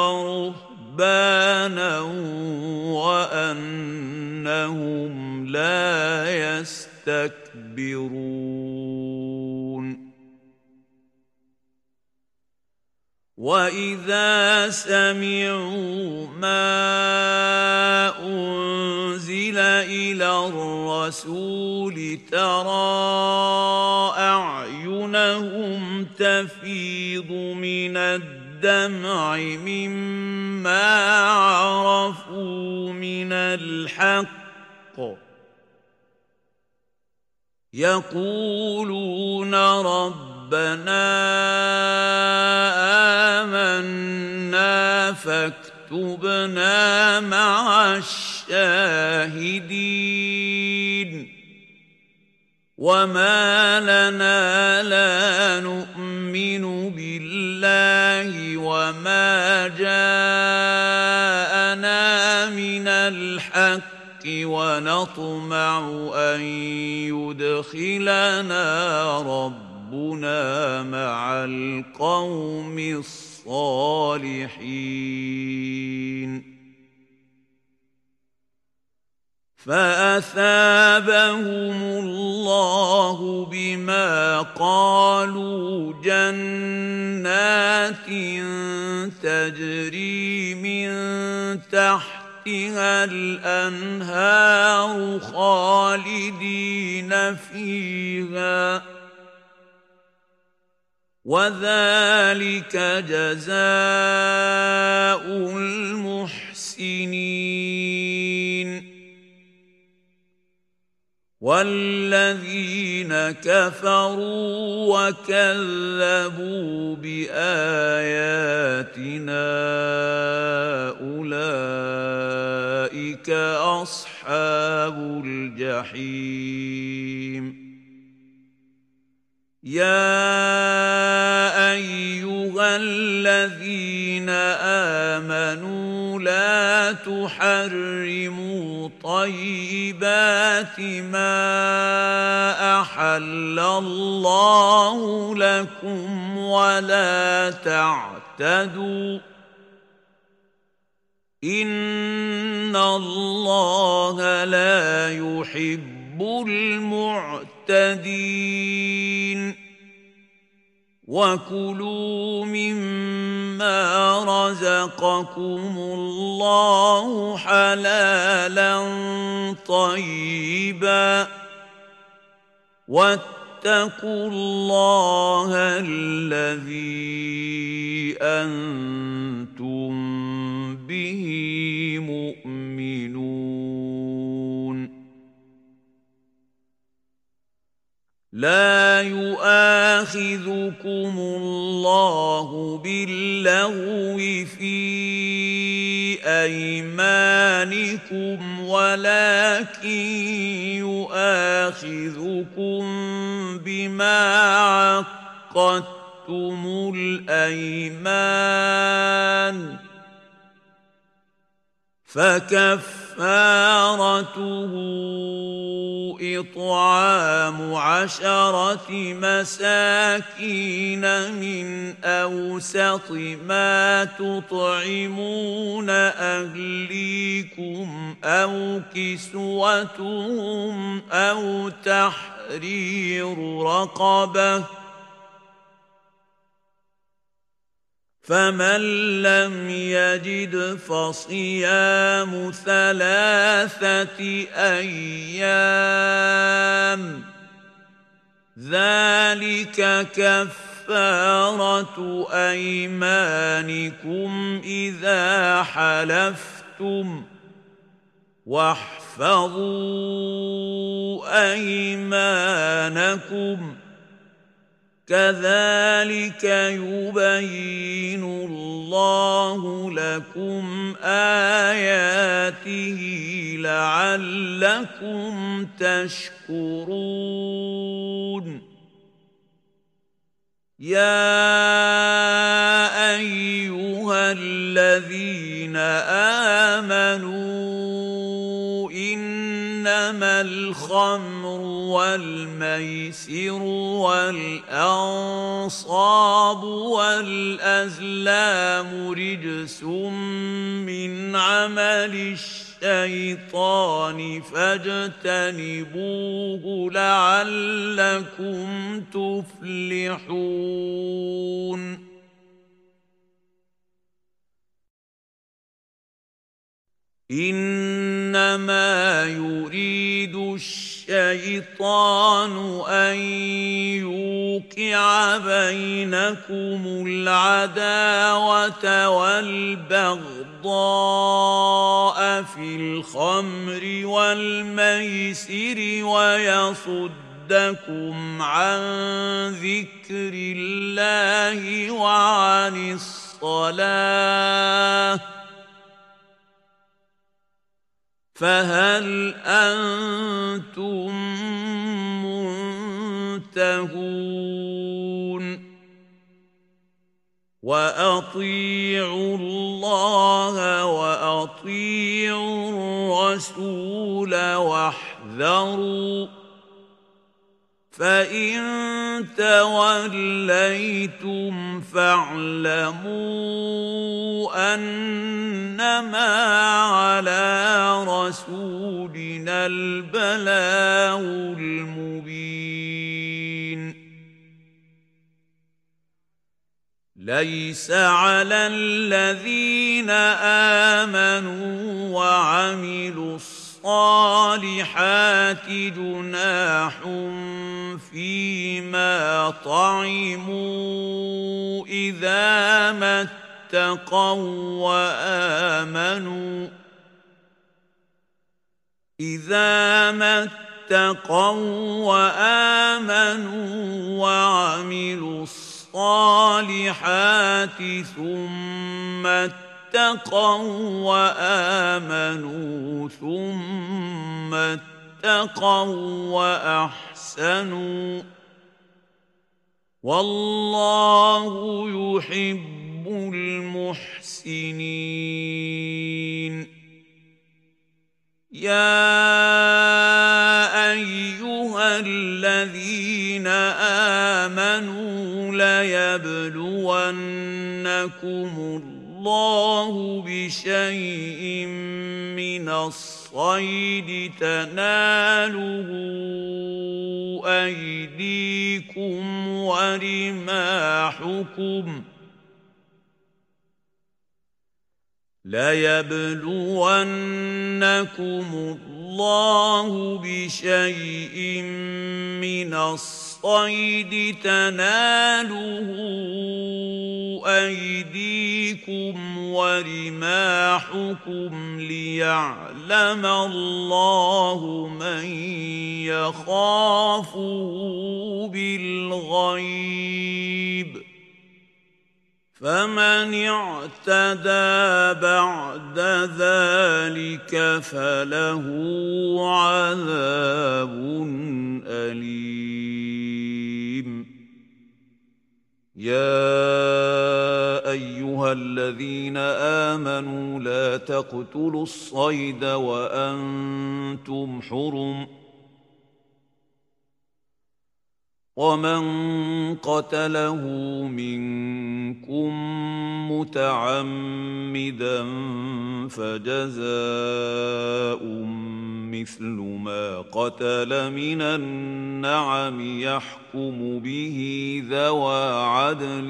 Speaker 1: ورهبانا وأنهم لا يستكبرون وإذا سمعوا ما أنزل إلى الرسول ترى أعينهم تفيض من الدمع مما عرفوا من الحق يقولون ربنا آمنا فاكتبنا مع الشاهدين وما لنا لا نؤمن بالله وما جاءنا من الحق ونطمع أن يدخلنا ربنا مع القوم الصالحين فأثابهم الله بما قالوا جنات تجري من تحت تحتها الأنهار خالدين فيها وذلك جزاء المحسنين والذين كفروا وكذبوا بآياتنا أولئك أصحاب الجحيم يا أيها الذين آمنوا لا تحرموا طيبات ما أحل الله لكم ولا تعتدوا إن الله لا يحب المعتدين وكلوا مما رزقكم الله حلالا طيبا واتقوا الله الذي أنتم به مؤمنون لا يؤاخذكم الله باللغو في أيمانكم ولكن يؤاخذكم بما عقدتم الأيمان فكفارته إطعام عشرة مساكين من أوسط ما تطعمون أهليكم أو كسوتهم أو تحرير رقبة فمن لم يجد فصيام ثلاثة أيام ذلك كفارة أيمانكم إذا حلفتم واحفظوا أيمانكم كذلك يبين الله لكم آياته لعلكم تشكرون يا أيها الذين آمنوا إنما الخمر والميسر والأنصاب والأزلام رجس من عمل الشيطان فاجتنبوه لعلكم تفلحون إنما يريد الشيطان أن يوقع بينكم العداوة والبغضاء في الخمر والميسر ويصدكم عن ذكر الله وعن الصلاة فهل أنتم منتهون وأطيعوا الله وأطيعوا الرسول واحذروا فإن توليتم فاعلموا أنما على رسولنا البلاغ المبين ليس على الذين آمنوا وعملوا الصالحات جناح فيما طعموا إذا ما اتقوا وآمنوا إذا ما اتقوا وآمنوا وعملوا الصالحات ثم اتقوا وآمنوا ثم اتقوا وأحسنوا والله يحب المحسنين يا أيها الذين آمنوا ليبلونكم الله بشيء من الصيد تناله أيديكم ورماحكم ليبلونكم الله بشيء من الصيد تناله أيديكم ورماحكم ليعلم الله من يخافه بالغيب فمن اعتدى بعد ذلك فله عذاب أليم. يا أيها الذين آمنوا لا تقتلوا الصيد وأنتم حرم ومن قتله منكم متعمدا فجزاء مثل ما قتل من النعم يحكم به ذوى عدل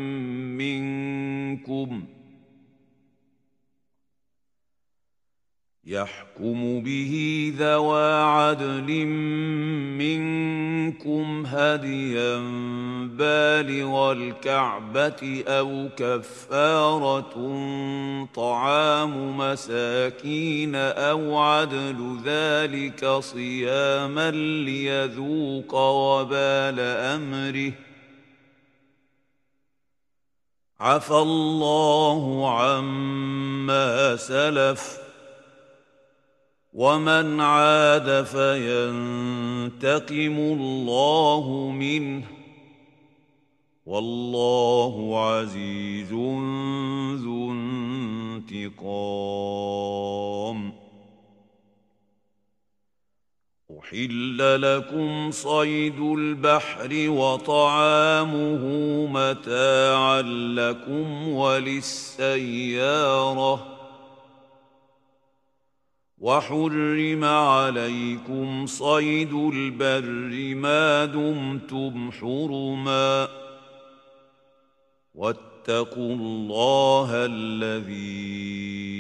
Speaker 1: منكم يحكم به ذوى عدل منكم هديا بالغ الكعبة أو كفارة طعام مساكين أو عدل ذلك صياما ليذوق وبال أمره عفى الله عما سلف ومن عاد فينتقم الله منه والله عزيز ذو انتقام. أحل لكم صيد البحر وطعامه متاعا لكم وللسيارة وحرم عليكم صيد البر ما دمتم حرما واتقوا الله الذي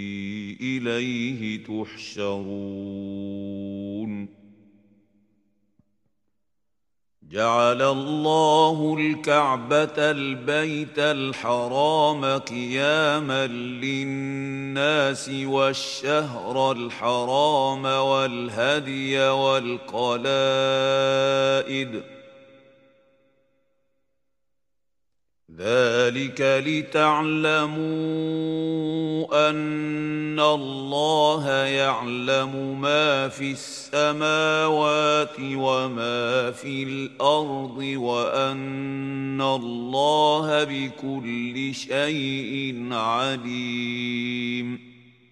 Speaker 1: إليه تحشرون. جعل الله الكعبة البيت الحرام قياما للناس والشهر الحرام والهدي والقلائد ذلك لتعلموا أن الله يعلم ما في السماوات وما في الأرض وأن الله بكل شيء عليم.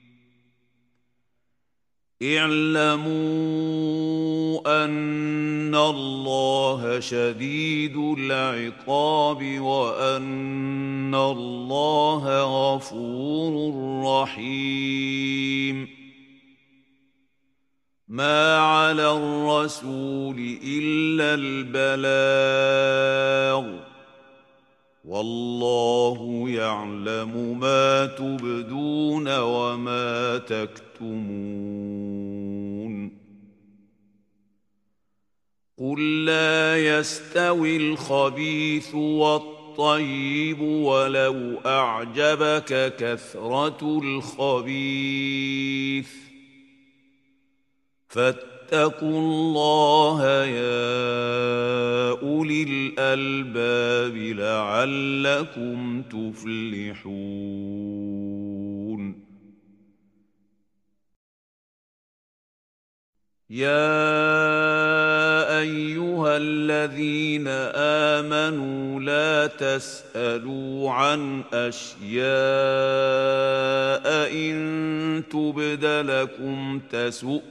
Speaker 1: اعلموا أن الله شديد العقاب وأن الله غفور رحيم. ما على الرسول إلا البلاغ والله يعلم ما تبدون وما تكتمون. قل لا يستوي الخبيث والطيب ولو أعجبك كثرة الخبيث فاتقوا الله يا أولي الألباب لعلكم تفلحون. يا أيها الذين آمنوا لا تسألوا عن أشياء إن تبد لكم تسؤكم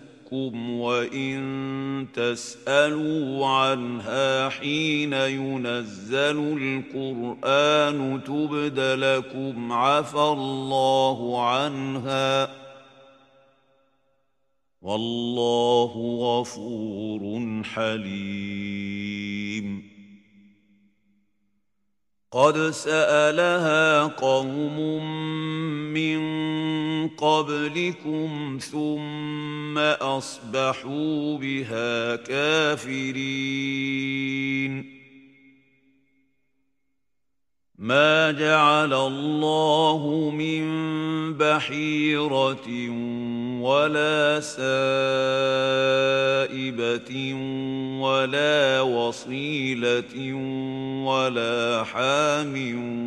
Speaker 1: وإن تسألوا عنها حين ينزل القرآن تبد لكم عفى الله عنها والله غفور حليم. قد سألها قوم من قبلكم ثم أصبحوا بها كافرين ما جعل الله من بحيرة ولا سائبة ولا وصيلة ولا حام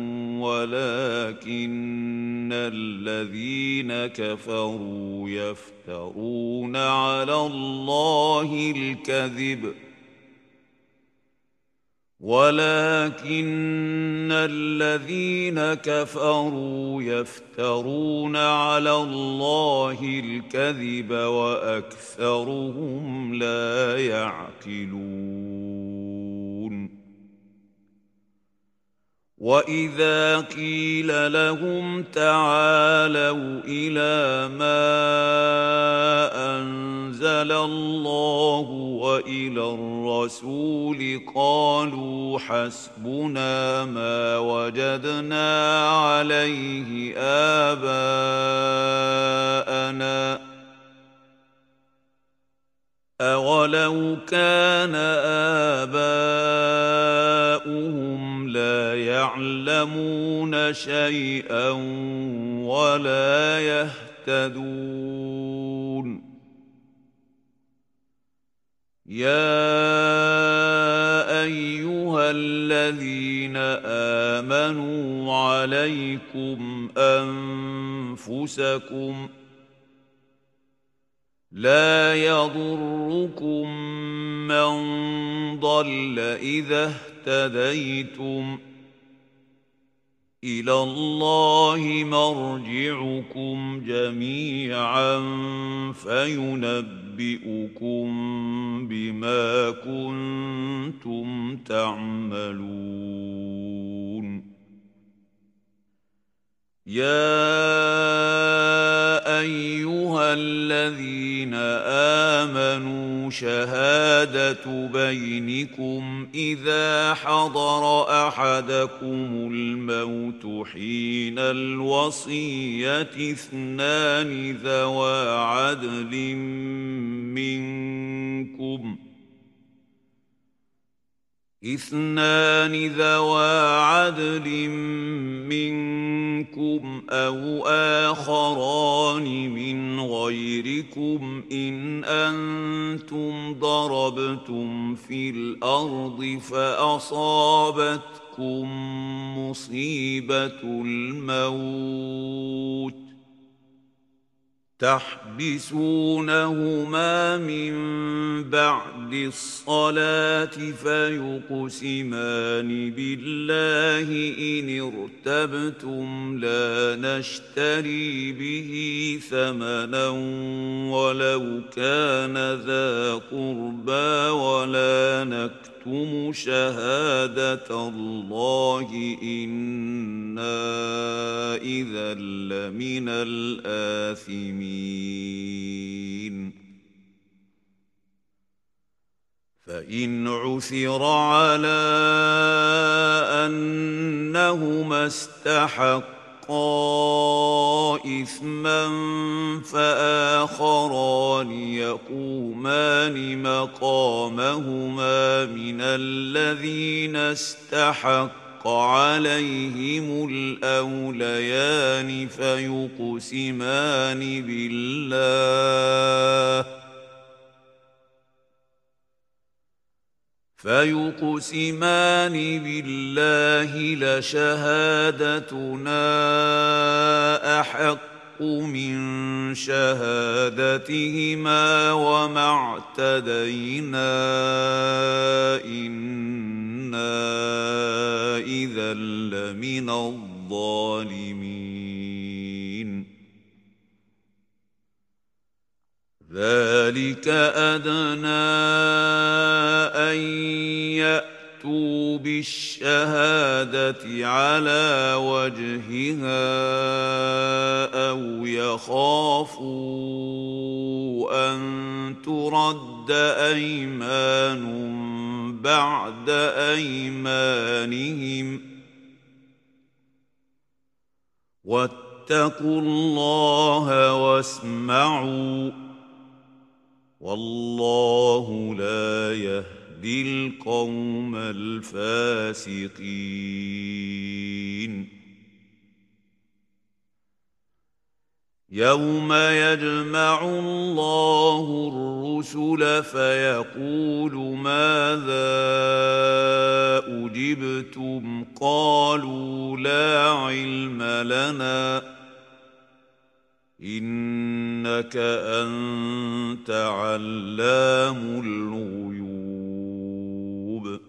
Speaker 1: ولكن الذين كفروا يفترون على الله الكذب ولكن الذين كفروا يفترون على الله الكذب وأكثرهم لا يعقلون وإذا قيل لهم تعالوا إلى ما أنزل الله وإلى الرسول قالوا حسبنا ما وجدنا عليه آباءنا أولو كان آباؤهم لا يعلمون شيئا ولا يهتدون يا أيها الذين آمنوا عليكم أنفسكم لا يضركم من ضل إذا اهتديتم إلى الله مرجعكم جميعا فينبئكم بما كنتم تعملون يا أيها الذين آمنوا شهادة بينكم إذا حضر أحدكم الموت حين الوصية اثنان ذوى عدل منكم اثنان ذوى عدل منكم أو آخران من غيركم إن أنتم ضربتم في الأرض فأصابتكم مصيبة الموت تحبسونهما من بعد الصلاة فيقسمان بالله إن ارتبتم لا نشتري به ثمنا ولو كان ذا قربى ولا نكتم شهادة الله إنا إذا لمن الآثمين فإن عثر على أنهما استحقا إثما فآخران يقومان مقامهما من الذين استحق عليهم الأوليان فيقسمان بالله فيقسمان بالله لشهادتنا أحق من شهادتهما وما اعتدينا إنا إذا لمن الظالمين ذلك أدنى أن يأتوا بالشهادة على وجهها أو يخافوا أن ترد أيمان بعد أيمانهم واتقوا الله واسمعوا والله لا يهدي القوم الفاسقين يوم يجمع الله الرسل فيقول ماذا أجبتم قالوا لا علم لنا إنك أنت علام الغيوب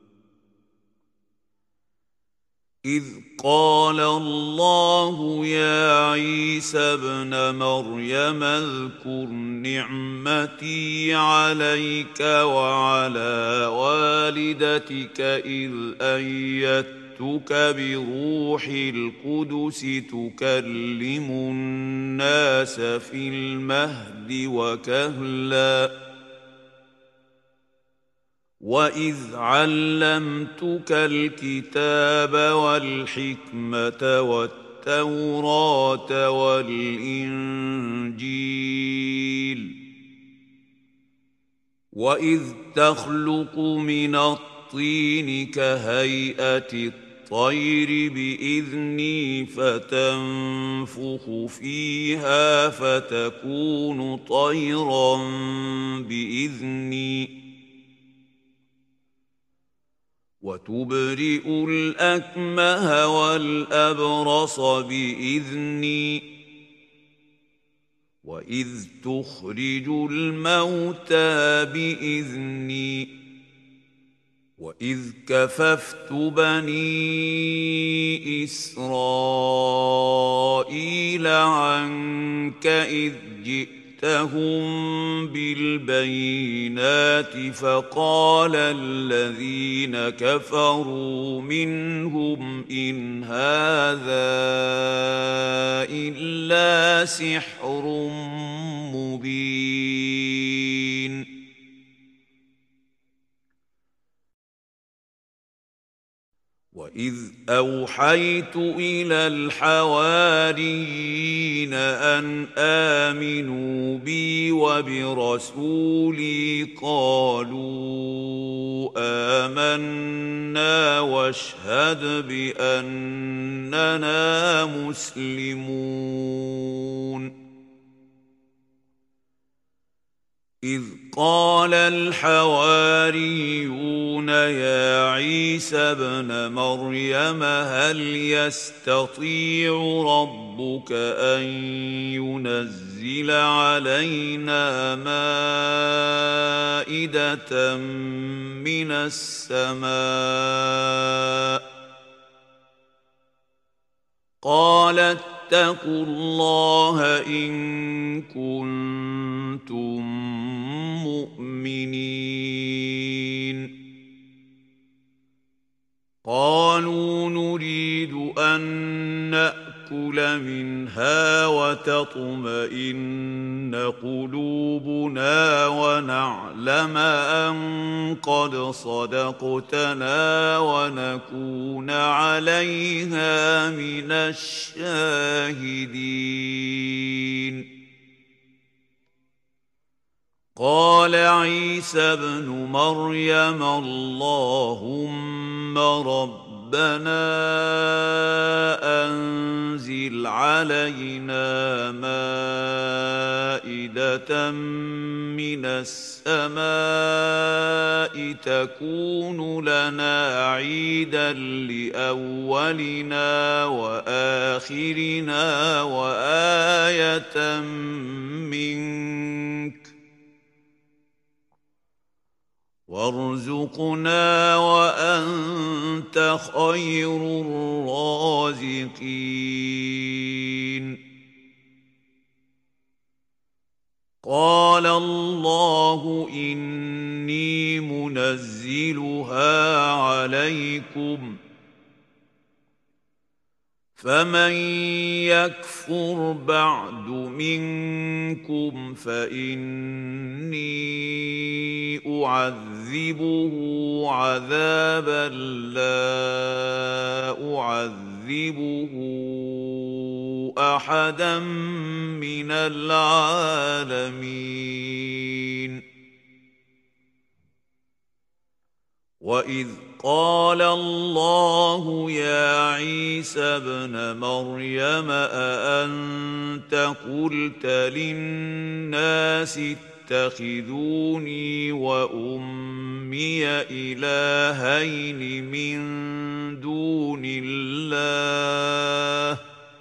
Speaker 1: إذ قال الله يا عيسى ابن مريم اذكر نعمتي عليك وعلى والدتك إذ أيدتك بروح القدس تكلم الناس في المهد وكهلاً وَإِذْ عَلَّمْتُكَ الْكِتَابَ وَالْحِكْمَةَ وَالتَّوْرَاةَ وَالْإِنْجِيلَ وَإِذْ تَخْلُقُ مِنَ الطِّينِ كَهَيْئَةِ الطَّيْرِ بِإِذْنِي فَتَنفُخُ فِيهَا فَتَكُونُ طَيْرًا بِإِذْنِي وتبرئ الأكمه والأبرص بإذني وإذ تخرج الموتى بإذني وإذ كففت بني إسرائيل عنك إذ جئت جئتهم بالبينات فقال الذين كفروا منهم إن هذا إلا سحر مبين وَإِذْ أَوْحَيْتُ إِلَى الْحَوَارِيِّينَ أَنْ آمِنُوا بِي وَبِرَسُولِي قَالُوا آمَنَّا وَاشْهَدْ بِأَنَّنَا مُسْلِمُونَ إذ قال الحواريون يا عيسى ابن مريم هل يستطيع ربك أن ينزل علينا مائدة من السماء قال اتقوا الله إن كنتم مؤمنين قالوا نريد أن نأكل منها وتطمئن قلوبنا ونعلم أن قد صدقتنا ونكون عليها من الشاهدين قال عيسى ابن مريم اللهم ربنا أنزل علينا مائدة من السماء تكون لنا عيدا لأولنا وآخرنا وآية منك وارزقنا وأنت خير الرازقين قال الله إني منزلها عليكم فمن يكفر بعد منكم فإني أعذبه عذابا لا أعذبه أحدا من العالمين وإذ قال الله يا عيسى ابن مريم أأنت قلت للناس اتخذوني وأمي إلهين من دون الله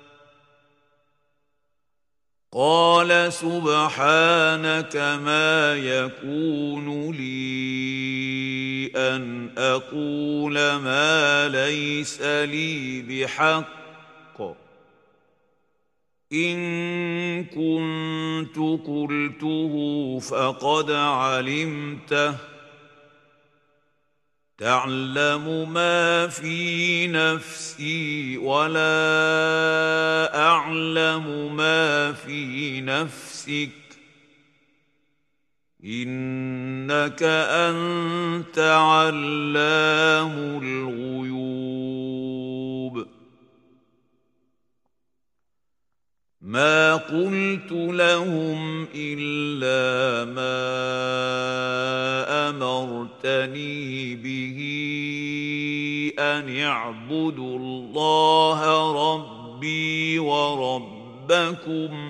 Speaker 1: قال سبحانك ما يكون لي أن أقول ما ليس لي بحق إن كنت قلته فقد علمته تعلم ما في نفسي ولا أعلم ما في نفسك إنك أنت علام الغيوب ما قلت لهم إلا ما أمرتني به أن اعبدوا الله ربي وربكم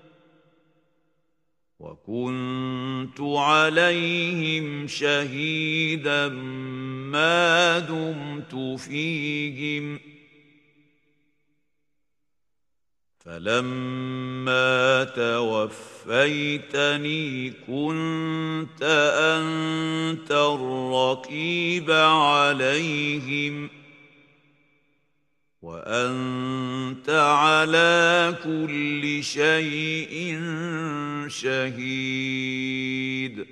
Speaker 1: وكنت عليهم شهيدا ما دمت فيهم فلما توفيتني كنت أنت الرقيب عليهم وأنت على كل شيء شهيد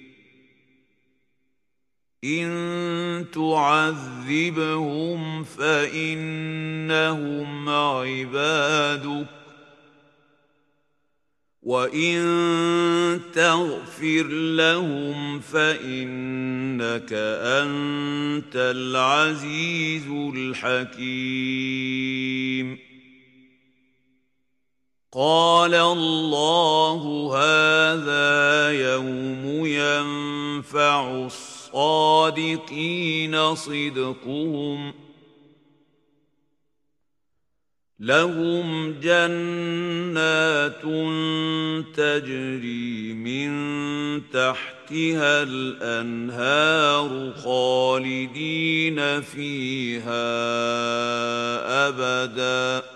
Speaker 1: إن تعذبهم فإنهم عبادك وإن تغفر لهم فإنك أنت العزيز الحكيم قال الله هذا يوم ينفع الصادقين صدقهم لهم جنات تجري من تحتها الأنهار خالدين فيها أبدا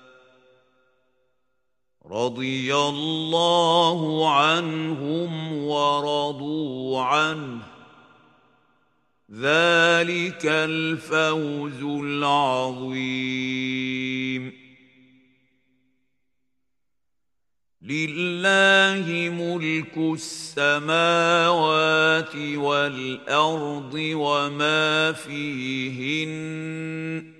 Speaker 1: رضي الله عنهم ورضوا عنه ذلك الفوز العظيم لله ملك السماوات والأرض وما فيهن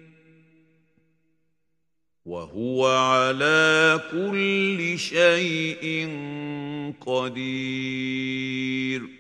Speaker 1: وهو على كل شيء قدير